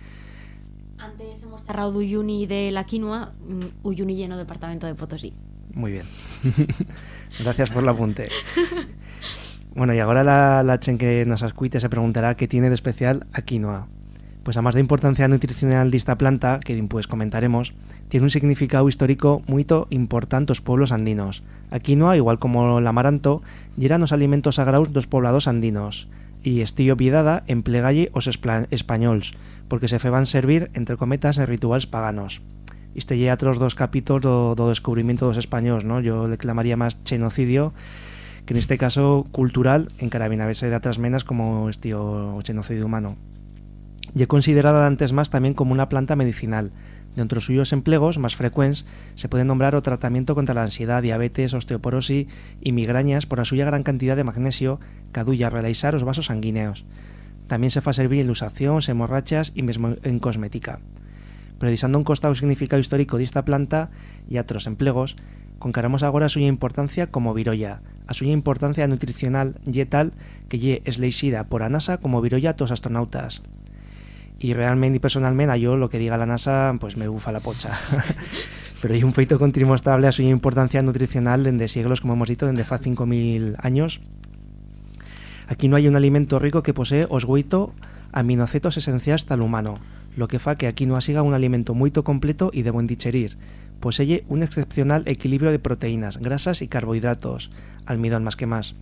Antes hemos charrado de Uyuni de la quinoa, Uyuni lleno departamento de Potosí. Muy bien. Gracias por el apunte. Bueno, y ahora la chen que nos escuite se preguntará qué tiene de especial a quinoa. Pues además de importancia nutricional de esta planta, que pues comentaremos, tiene un significado histórico muy importante los pueblos andinos. A quinoa, igual como el amaranto, eran los alimentos sagrados dos poblados andinos, y estillo piedada emplegalle os españols, porque se feban servir, entre cometas, en rituales paganos. Este lleva otros dos capítulos do descubrimiento dos españoles, ¿no? Yo le clamaría más genocidio, que en este caso cultural, en carabinarse de otras menas como estío genocidio humano. Y es considerada antes más también como una planta medicinal. De entre suyos empleos más frecuentes se puede nombrar o tratamiento contra la ansiedad, diabetes, osteoporosis y migrañas por la suya gran cantidad de magnesio que adulla a relaxar los vasos sanguíneos. También se fa servir en ilusacións, hemorrachas y mesmo en cosmética. Precisando un costado significado histórico de esta planta y otros empleos, concaramos ahora a suya importancia como virolla, a suya importancia nutricional y tal que lle es leixida por a NASA como virolla a todos astronautas. Y realmente y personalmente a yo lo que diga la NASA pues me bufa la pocha. Pero hay un feito contrastable a suya importancia nutricional desde siglos, como hemos dicho, desde fa 5.000 años. Aquí no hay un alimento rico que posee os 8 aminocetos esenciales tal humano, lo que fa que aquí no siga un alimento muy completo y de buen digerir. Posee un excepcional equilibrio de proteínas, grasas y carbohidratos, almidón más que más.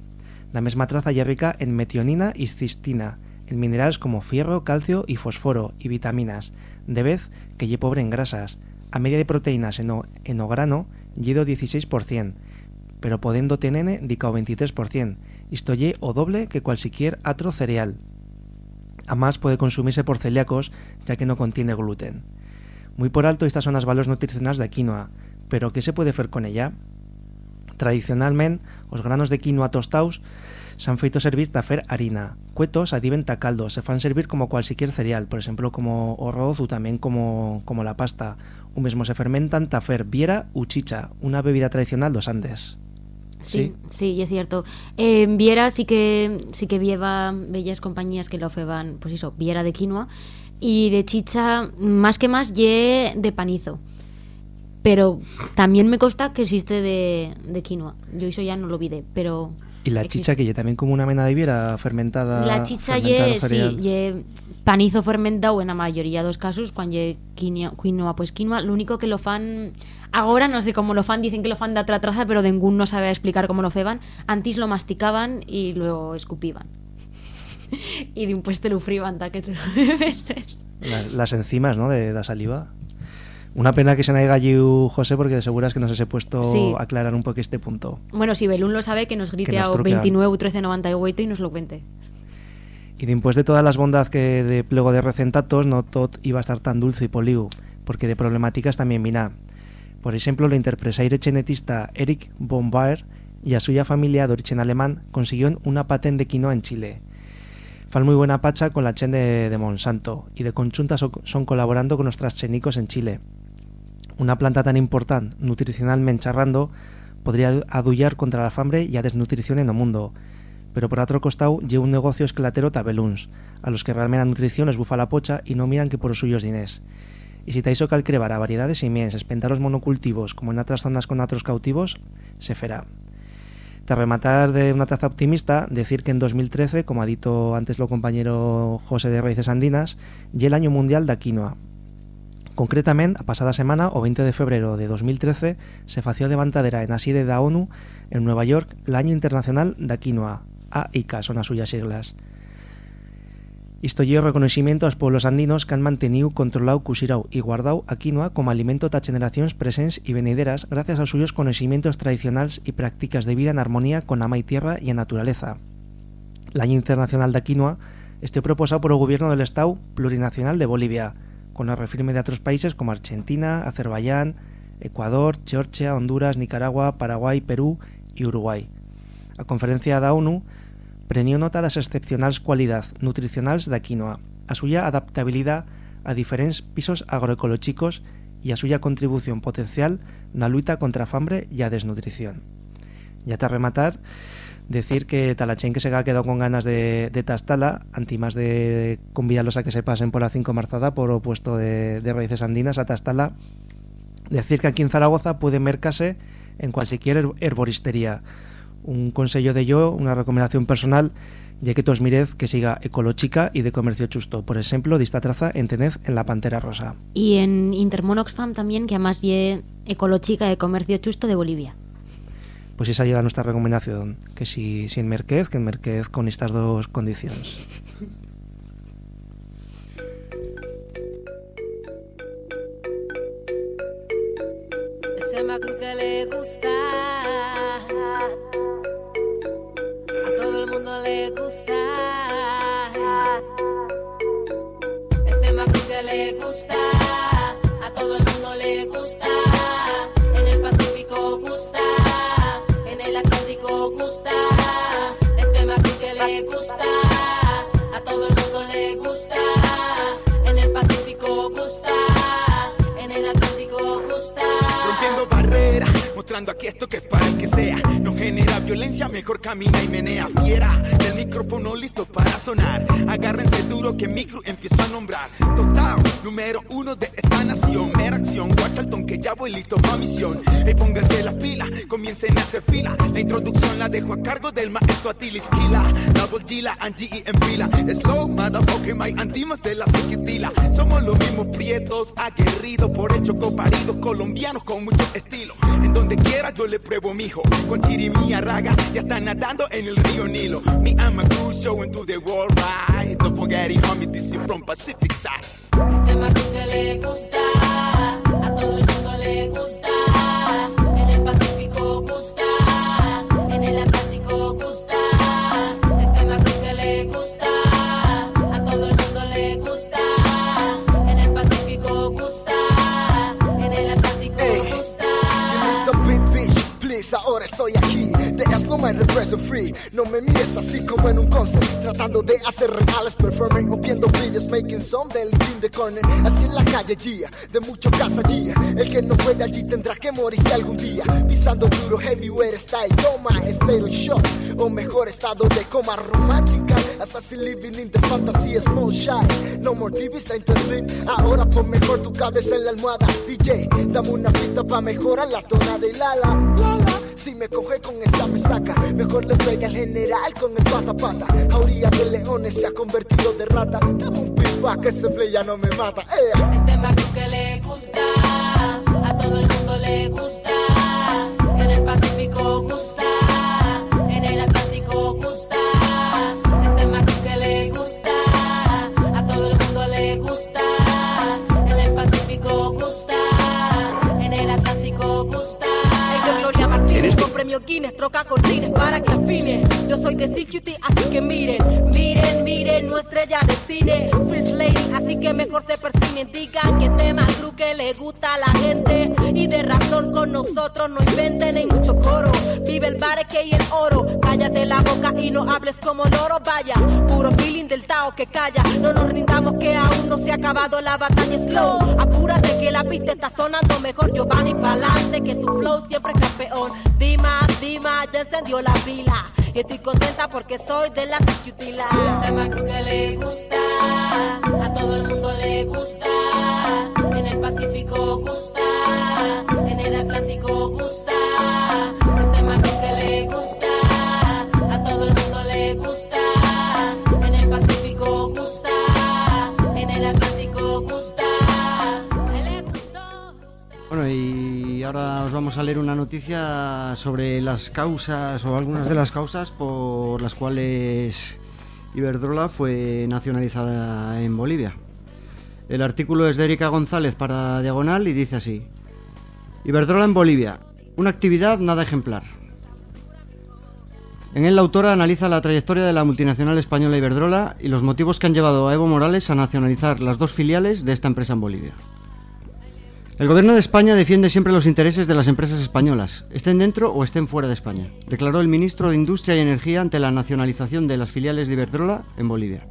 La mesma traza lle rica en metionina y cistina, en minerales como fierro, calcio y fosforo y vitaminas, de vez que lle pobre en grasas. A media de proteínas en o grano lle do 16%, pero podendo tenene dica o 23%. Isto lle o doble que cualquier otro cereal. Además puede consumirse por celíacos ya que no contiene gluten. Muy por alto estas son las valores nutricionales de quinoa, pero ¿qué se puede hacer con ella? Tradicionalmente, os granos de quinoa tostados se han feito servir ta fer harina. Cuetos adiven ta caldo, se fan servir como cualquier cereal, por ejemplo como o arroz o también como la pasta. O mismo se fermentan ta fer viera u chicha, una bebida tradicional dos Andes. Sí, es cierto. Viera sí que lleva bellas compañías que lo ofeban, pues eso, viera de quinoa, y de chicha, más que más, de panizo. Pero también me consta que existe de quinoa. Yo eso ya no lo vi pero... Y la chicha, que también como una mena de viera fermentada. La chicha ye panizo fermentado en la mayoría de los casos, cuando ye quinoa, pues quinoa. Lo único que lo fan... Ahora no sé cómo lo fan, dicen que lo fan de otra traza, pero ningún no sabe explicar cómo lo feban. Antes lo masticaban y luego escupiban. Y después te lo friban hasta que te lo beses. Las enzimas, ¿no?, de la saliva. Una pena que se haya gallido José, porque de seguras que nos he puesto a aclarar un poco este punto. Bueno, si Belún lo sabe, que nos grite a 29 1398 y nos lo cuente. Y después de todas las bondades que de plego de recentatos, no todo iba a estar tan dulce y poliu, porque de problemáticas también vina. Por ejemplo, el interpresaire genetista Eric von Baer y a suya familia de origen alemán consiguió una patente de quinoa en Chile. Fan muy buena pacha con la chen de Monsanto, y de conjunta son colaborando con nuestras chenicos en Chile. Una planta tan importante, nutricionalmente charrando, podría adullar contra la fambre y a desnutrición en el mundo. Pero por otro costado, lleva un negocio esclatero tabeluns, a los que realmente la nutrición les bufa la pocha y no miran que por los suyos dinés. Y si taiso calcrevar a variedades simiens, espentar los monocultivos como en otras zonas con otros cautivos, se ferá. Tras rematar de una taza optimista, decir que en 2013, como ha dicho antes lo compañero José de Raíces Andinas, y el año mundial da quinoa. Concretamente, a pasada semana, o 20 de febrero de 2013, se fació levantadera en la sede de la ONU en Nueva York el Año Internacional da Quinoa, AICA son las suyas siglas. Isto lle reconocimiento a los pueblos andinos que han mantenido, controlado, cuxirao y guardado a quinoa como alimento ta generaciones presentes y venideras gracias a suyos conocimientos tradicionales y prácticas de vida en armonía con ama y tierra y en naturaleza. El Año Internacional da Quinoa está proposado por el gobierno del Estado Plurinacional de Bolivia, con la refirme de otros países como Argentina, Azerbaiyán, Ecuador, Georgia, Honduras, Nicaragua, Paraguay, Perú y Uruguay. A conferencia da ONU prenió nota das excepcionales cualidades nutricionales da quinoa, a suya adaptabilidad a diferentes pisos agroecológicos y a suya contribución potencial na luita contra a fambre y a desnutrición. Ya te rematar, decir que Talachén que se ha quedado con ganas de tastala, antimás de convidarlos a que se pasen por la 5 Marzada, por opuesto de Raíces Andinas a tastala, decir que aquí en Zaragoza pueden mercarse en cualquier herboristería. Un consejo de yo, una recomendación personal, ya que todos mirez que siga ecológica y de comercio justo. Por ejemplo, de esta traza en Tenez en la Pantera Rosa. Y en Intermonoxfam también, que además es ecológica de comercio justo de Bolivia. Pues esa llega nuestra recomendación, que si en Merquez, que en Merquez con estas dos condiciones. Ese macro que le gusta, a todo el mundo le gusta. Ese macro que le gusta, a todo el mundo le gusta. En el Pacífico gusta, en el Atlántico gusta. Este macro que le gusta, a todo el mundo le gusta. En el Pacífico gusta, en el Atlántico gusta. Rompiendo barreras, mostrando aquí esto que es para el que sea. No genera violencia, mejor camina y menea fiera. Del micrófono listo para sonar. Agárrense duro que micro empiezo a nombrar. Total, número 1 de esta nación. Mera acción, Waxalton que ya voy listo pa' misión. Pónganse las pilas, comiencen a hacer fila. La introducción la dejo a cargo del maestro Atilis Kila. Double Gila, Angie y en pila. Slow, motherfucker, my antimas de la sequitila. Somos los mismos prietos, aguerridos por el choco paridos. Colombianos con mucho estilo. En donde donde quiera yo le pruebo, mijo. Con Chirimía Raga ya están nadando en el río Nilo. Me and my crew showing to the world ride. Don't forget it, homie, this is from Pacific side. Ese Macru que le gusta, a todo el mundo le gusta. En el Pacífico gusta, en el Atlántico gusta. Ese Macru que le gusta, a todo el mundo le gusta. En el Pacífico gusta, en el Atlántico gusta. Give me some beat, bitch, please, ahora estoy aquí. De Aslo me represent free. No me mires así como en un concert, tratando de hacer reales, performing o viendo vídeos, making some del team de corner. Así en la calle, Gia, de mucho casa, Gia. El que no puede allí tendrá que morirse algún día. Pisando duro, heavyweight style, toma, state of shock. O mejor estado de coma romántica. Assassin living in the fantasy, small shy. No more TVs, time to sleep. Ahora pon mejor tu cabeza en la almohada. DJ, dame una pista pa' mejorar la tonada y la. Si me coge con esa me saca. Mejor le pega al general con el pata pata. Jauría de leones se ha convertido de rata. Dame un pipa que ese play ya no me mata. Ese Macru que le gusta, a todo el mundo le gusta. En el Pacífico gusta, en el Atlántico gusta. Ese Macru que le gusta, a todo el mundo le gusta. En el Pacífico gusta, en el Atlántico gusta. Gloria Martínez con premio Guinness, troca cortines para que afine. Yo soy de CQT, así que miren, no estrella de cine. First Lady, así que mejor se persinen. Digan que este Macru que le gusta a la gente. Y de razón con nosotros no inventen, hay mucho coro. Vive el bareque y el oro. Cállate la boca y no hables como loro. Vaya, puro feeling del Tao que calla. No nos rindamos que aún no se ha acabado la batalla slow. Apúrate que la pista está sonando mejor. Giovanni pa'lante, que tu flow siempre es campeón. Dima, ya encendió la pila. Estoy contenta porque soy de la CQT. Ese Macru que le gusta, a todo el mundo le gusta. En el Pacífico gusta, en el Atlántico gusta. Ese Macru que le gusta, a todo el mundo le gusta. En el Pacífico gusta, en el Atlántico gusta. Bueno, y ahora os vamos a leer una noticia sobre las causas o algunas de las causas por las cuales Iberdrola fue nacionalizada en Bolivia. El artículo es de Erika González para Diagonal y dice así: Iberdrola en Bolivia, una actividad nada ejemplar. En él la autora analiza la trayectoria de la multinacional española Iberdrola y los motivos que han llevado a Evo Morales a nacionalizar las dos filiales de esta empresa en Bolivia. El gobierno de España defiende siempre los intereses de las empresas españolas, estén dentro o estén fuera de España, declaró el ministro de Industria y Energía ante la nacionalización de las filiales de Iberdrola en Bolivia.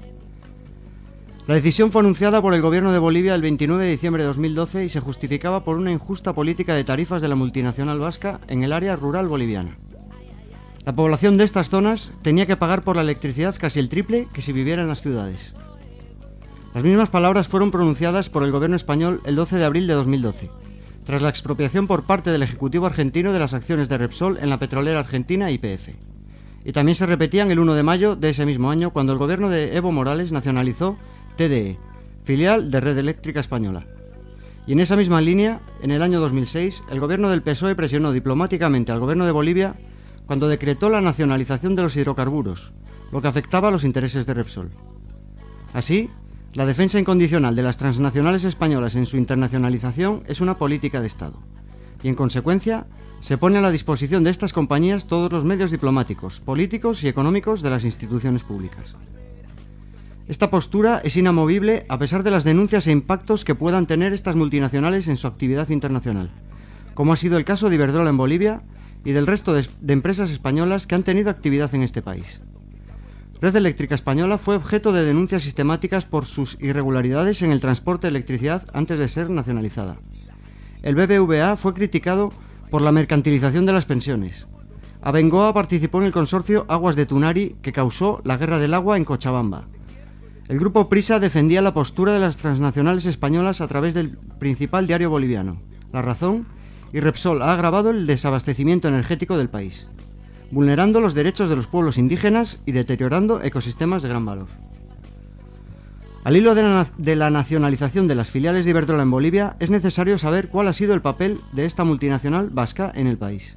La decisión fue anunciada por el gobierno de Bolivia el 29 de diciembre de 2012 y se justificaba por una injusta política de tarifas de la multinacional vasca en el área rural boliviana. La población de estas zonas tenía que pagar por la electricidad casi el triple que si viviera en las ciudades. Las mismas palabras fueron pronunciadas por el gobierno español el 12 de abril de 2012, tras la expropiación por parte del Ejecutivo argentino de las acciones de Repsol en la petrolera argentina YPF. Y también se repetían el 1 de mayo de ese mismo año, cuando el gobierno de Evo Morales nacionalizó TDE, filial de Red Eléctrica Española. Y en esa misma línea, en el año 2006, el gobierno del PSOE presionó diplomáticamente al gobierno de Bolivia cuando decretó la nacionalización de los hidrocarburos, lo que afectaba a los intereses de Repsol. Así, la defensa incondicional de las transnacionales españolas en su internacionalización es una política de Estado, y en consecuencia se pone a la disposición de estas compañías todos los medios diplomáticos, políticos y económicos de las instituciones públicas. Esta postura es inamovible a pesar de las denuncias e impactos que puedan tener estas multinacionales en su actividad internacional, como ha sido el caso de Iberdrola en Bolivia y del resto de empresas españolas que han tenido actividad en este país. Red Eléctrica Española fue objeto de denuncias sistemáticas por sus irregularidades en el transporte de electricidad antes de ser nacionalizada. El BBVA fue criticado por la mercantilización de las pensiones. Abengoa participó en el consorcio Aguas de Tunari, que causó la guerra del agua en Cochabamba. El grupo Prisa defendía la postura de las transnacionales españolas a través del principal diario boliviano, La Razón, y Repsol ha agravado el desabastecimiento energético del país, vulnerando los derechos de los pueblos indígenas y deteriorando ecosistemas de gran valor. Al hilo de la nacionalización de las filiales de Iberdrola en Bolivia, es necesario saber cuál ha sido el papel de esta multinacional vasca en el país.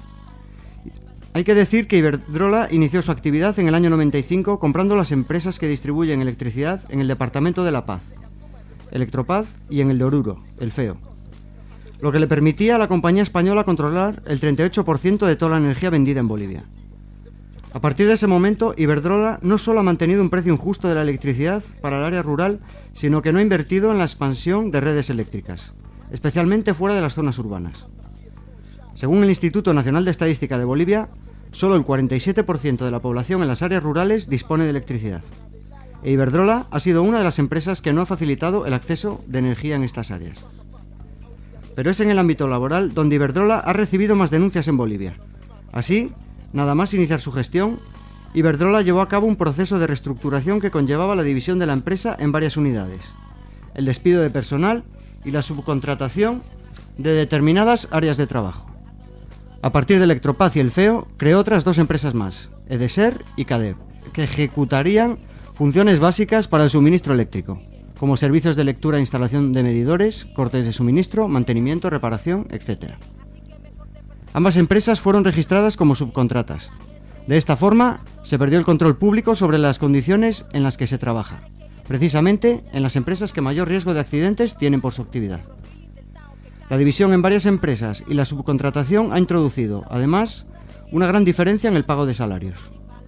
Hay que decir que Iberdrola inició su actividad en el año 95 comprando las empresas que distribuyen electricidad en el departamento de La Paz, Electropaz, y en el de Oruro, el FEO, lo que le permitía a la compañía española controlar el 38% de toda la energía vendida en Bolivia. A partir de ese momento, Iberdrola no solo ha mantenido un precio injusto de la electricidad para el área rural, sino que no ha invertido en la expansión de redes eléctricas, especialmente fuera de las zonas urbanas. Según el Instituto Nacional de Estadística de Bolivia, solo el 47% de la población en las áreas rurales dispone de electricidad. E Iberdrola ha sido una de las empresas que no ha facilitado el acceso de energía en estas áreas. Pero es en el ámbito laboral donde Iberdrola ha recibido más denuncias en Bolivia. Así, nada más iniciar su gestión, Iberdrola llevó a cabo un proceso de reestructuración que conllevaba la división de la empresa en varias unidades, el despido de personal y la subcontratación de determinadas áreas de trabajo. A partir de Electropaz y el FEO, creó otras 2 empresas más, Edeser y CADEV, que ejecutarían funciones básicas para el suministro eléctrico, como servicios de lectura e instalación de medidores, cortes de suministro, mantenimiento, reparación, etc. Ambas empresas fueron registradas como subcontratas. De esta forma, se perdió el control público sobre las condiciones en las que se trabaja, precisamente en las empresas que mayor riesgo de accidentes tienen por su actividad. La división en varias empresas y la subcontratación ha introducido, además, una gran diferencia en el pago de salarios.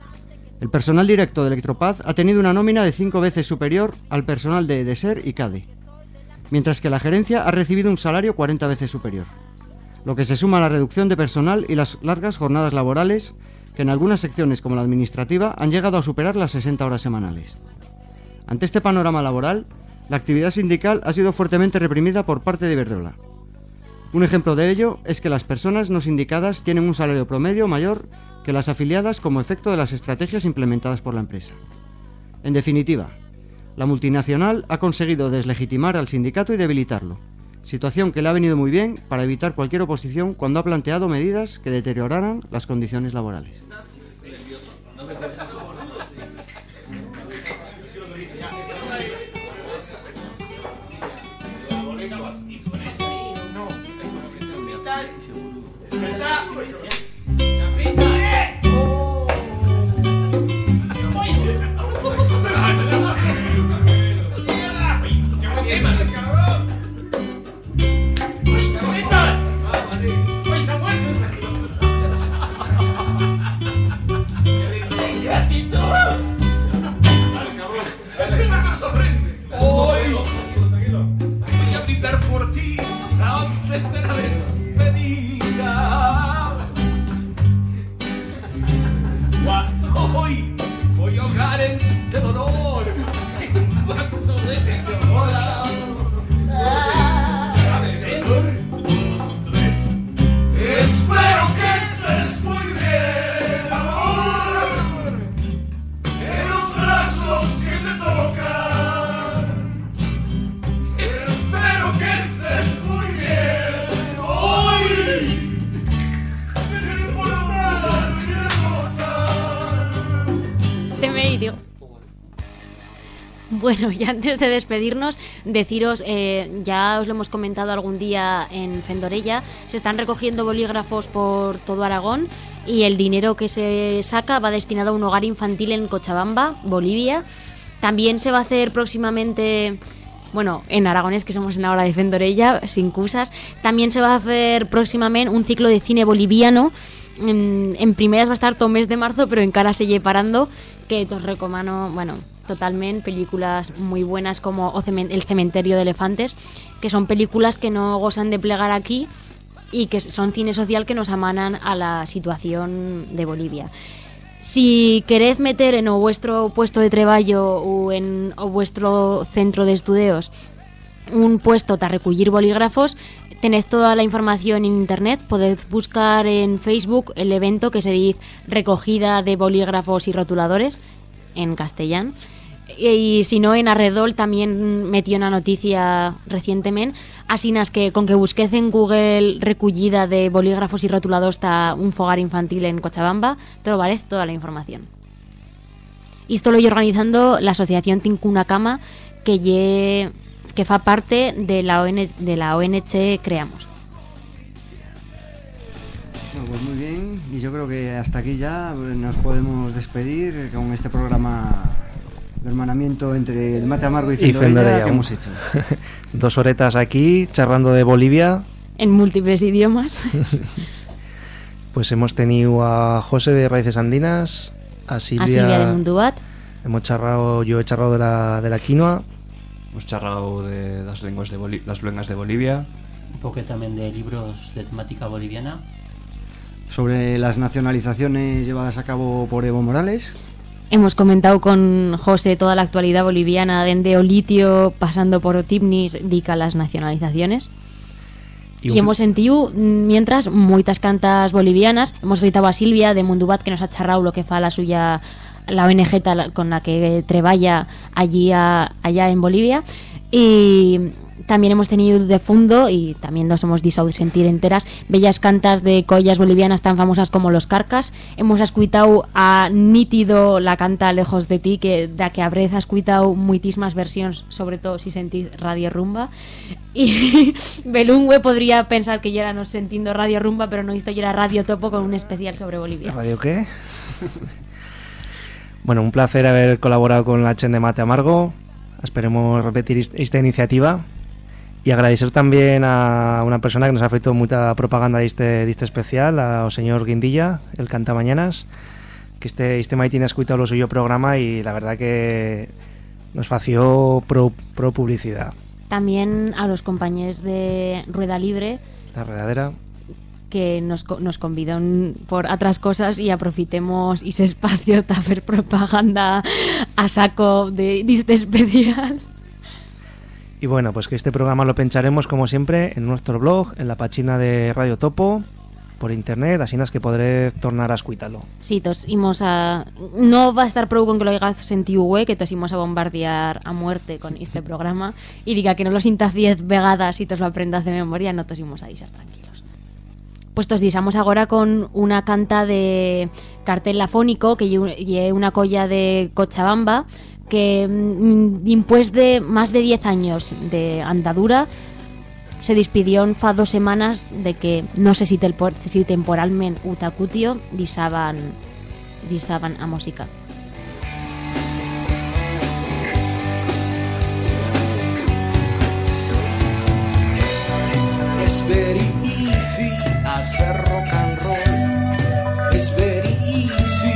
El personal directo de Electropaz ha tenido una nómina de 5 veces superior al personal de Edeser y CADE, mientras que la gerencia ha recibido un salario 40 veces superior, lo que se suma a la reducción de personal y las largas jornadas laborales que en algunas secciones como la administrativa han llegado a superar las 60 horas semanales. Ante este panorama laboral, la actividad sindical ha sido fuertemente reprimida por parte de Iberdrola. Un ejemplo de ello es que las personas no sindicadas tienen un salario promedio mayor que las afiliadas como efecto de las estrategias implementadas por la empresa. En definitiva, la multinacional ha conseguido deslegitimar al sindicato y debilitarlo, situación que le ha venido muy bien para evitar cualquier oposición cuando ha planteado medidas que deterioraran las condiciones laborales. Bueno, y antes de despedirnos, deciros, ya os lo hemos comentado algún día en Fendorella, se están recogiendo bolígrafos por todo Aragón y el dinero que se saca va destinado a un hogar infantil en Cochabamba, Bolivia. También se va a hacer próximamente, bueno, en Aragones, que somos en la hora de Fendorella, sin cusas, también se va a hacer próximamente un ciclo de cine boliviano. En primeras va a estar todo mes de marzo, pero en cara se lle parando, que os recomano, bueno, totalmente, películas muy buenas como El cementerio de elefantes, que son películas que no gozan de plegar aquí y que son cine social que nos amanan a la situación de Bolivia. Si queréis meter en o vuestro puesto de trabajo o en o vuestro centro de estudios un puesto para recollir bolígrafos, tenéis toda la información en internet. Podéis buscar en Facebook el evento que se dice Recogida de Bolígrafos y Rotuladores en castellano. Y si no, en Arredol también metió una noticia recientemente, así que con que busquéis en Google recollida de bolígrafos y rotuladores está un fogar infantil en Cochabamba, trobaréis toda la información. Y esto lo estoy organizando la asociación Tincuna Cama, que fa parte de la ONG Creamos. Bueno, pues muy bien, y yo creo que hasta aquí ya nos podemos despedir con este programa de hermanamiento entre el Mate Amargo y Fendorella que hemos hecho. 2 horetas aquí charlando de Bolivia en múltiples idiomas. Pues hemos tenido a José de Raíces Andinas, a Silvia de Mundubat. Yo he charlado de la quinoa. Hemos charlado de las lenguas de Bolivia. Un poco también de libros de temática boliviana. Sobre las nacionalizaciones llevadas a cabo por Evo Morales. Hemos comentado con José toda la actualidad boliviana, desde o litio, pasando por Otipnis, dica las nacionalizaciones. Y hemos sentido, mientras, moitas cantas bolivianas. Hemos gritado a Silvia de Mundubat, que nos ha charrado lo que fa la ONG con la que treballa allá en Bolivia. Y también hemos tenido de fondo, y también nos hemos disado de sentir enteras, bellas cantas de collas bolivianas tan famosas como Los Carcas. Hemos escuitado a Nítido la canta Lejos de ti, que da que habrez escuitado muitísimas versiones, sobre todo si sentís Radio Rumba. Y Belungüe podría pensar que ya era nos sentindo Radio Rumba, pero no esto ya era Radio Topo con un especial sobre Bolivia. ¿Radio qué? Bueno, un placer haber colaborado con la Chen de Mate Amargo. Esperemos repetir esta iniciativa. Y agradecer también a una persona que nos ha feito mucha propaganda de este especial, ao señor Guindilla, el Cantamañanas, que este mai tiene escuitado lo suyo programa y la verdad que nos fació pro publicidad. También a los compañeros de Rueda Libre, La Redadera, que nos convidan por otras cosas y aprofitemos ese espacio para hacer propaganda a saco de este especial. Y bueno, pues que este programa lo pencharemos como siempre en nuestro blog, en la página de Radio Topo, por internet, así es que podré tornar a escuitarlo. Sí, no va a estar prou con que lo digas sentido que tos imos a bombardear a muerte con este programa y diga que no lo sintas 10 vegadas y tos lo aprendas de memoria, no tos imos a ser tranquilos. Pues tos disamos ahora con una canta de cartel lafónico que lle una colla de Cochabamba, que después de más de 10 años de andadura se despidió fa 2 semanas de que no sé si temporalmente utacutio disaban a música. Es very easy hacer rock and roll. Es very easy.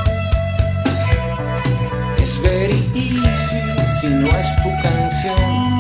Es very easy si no es tu canción.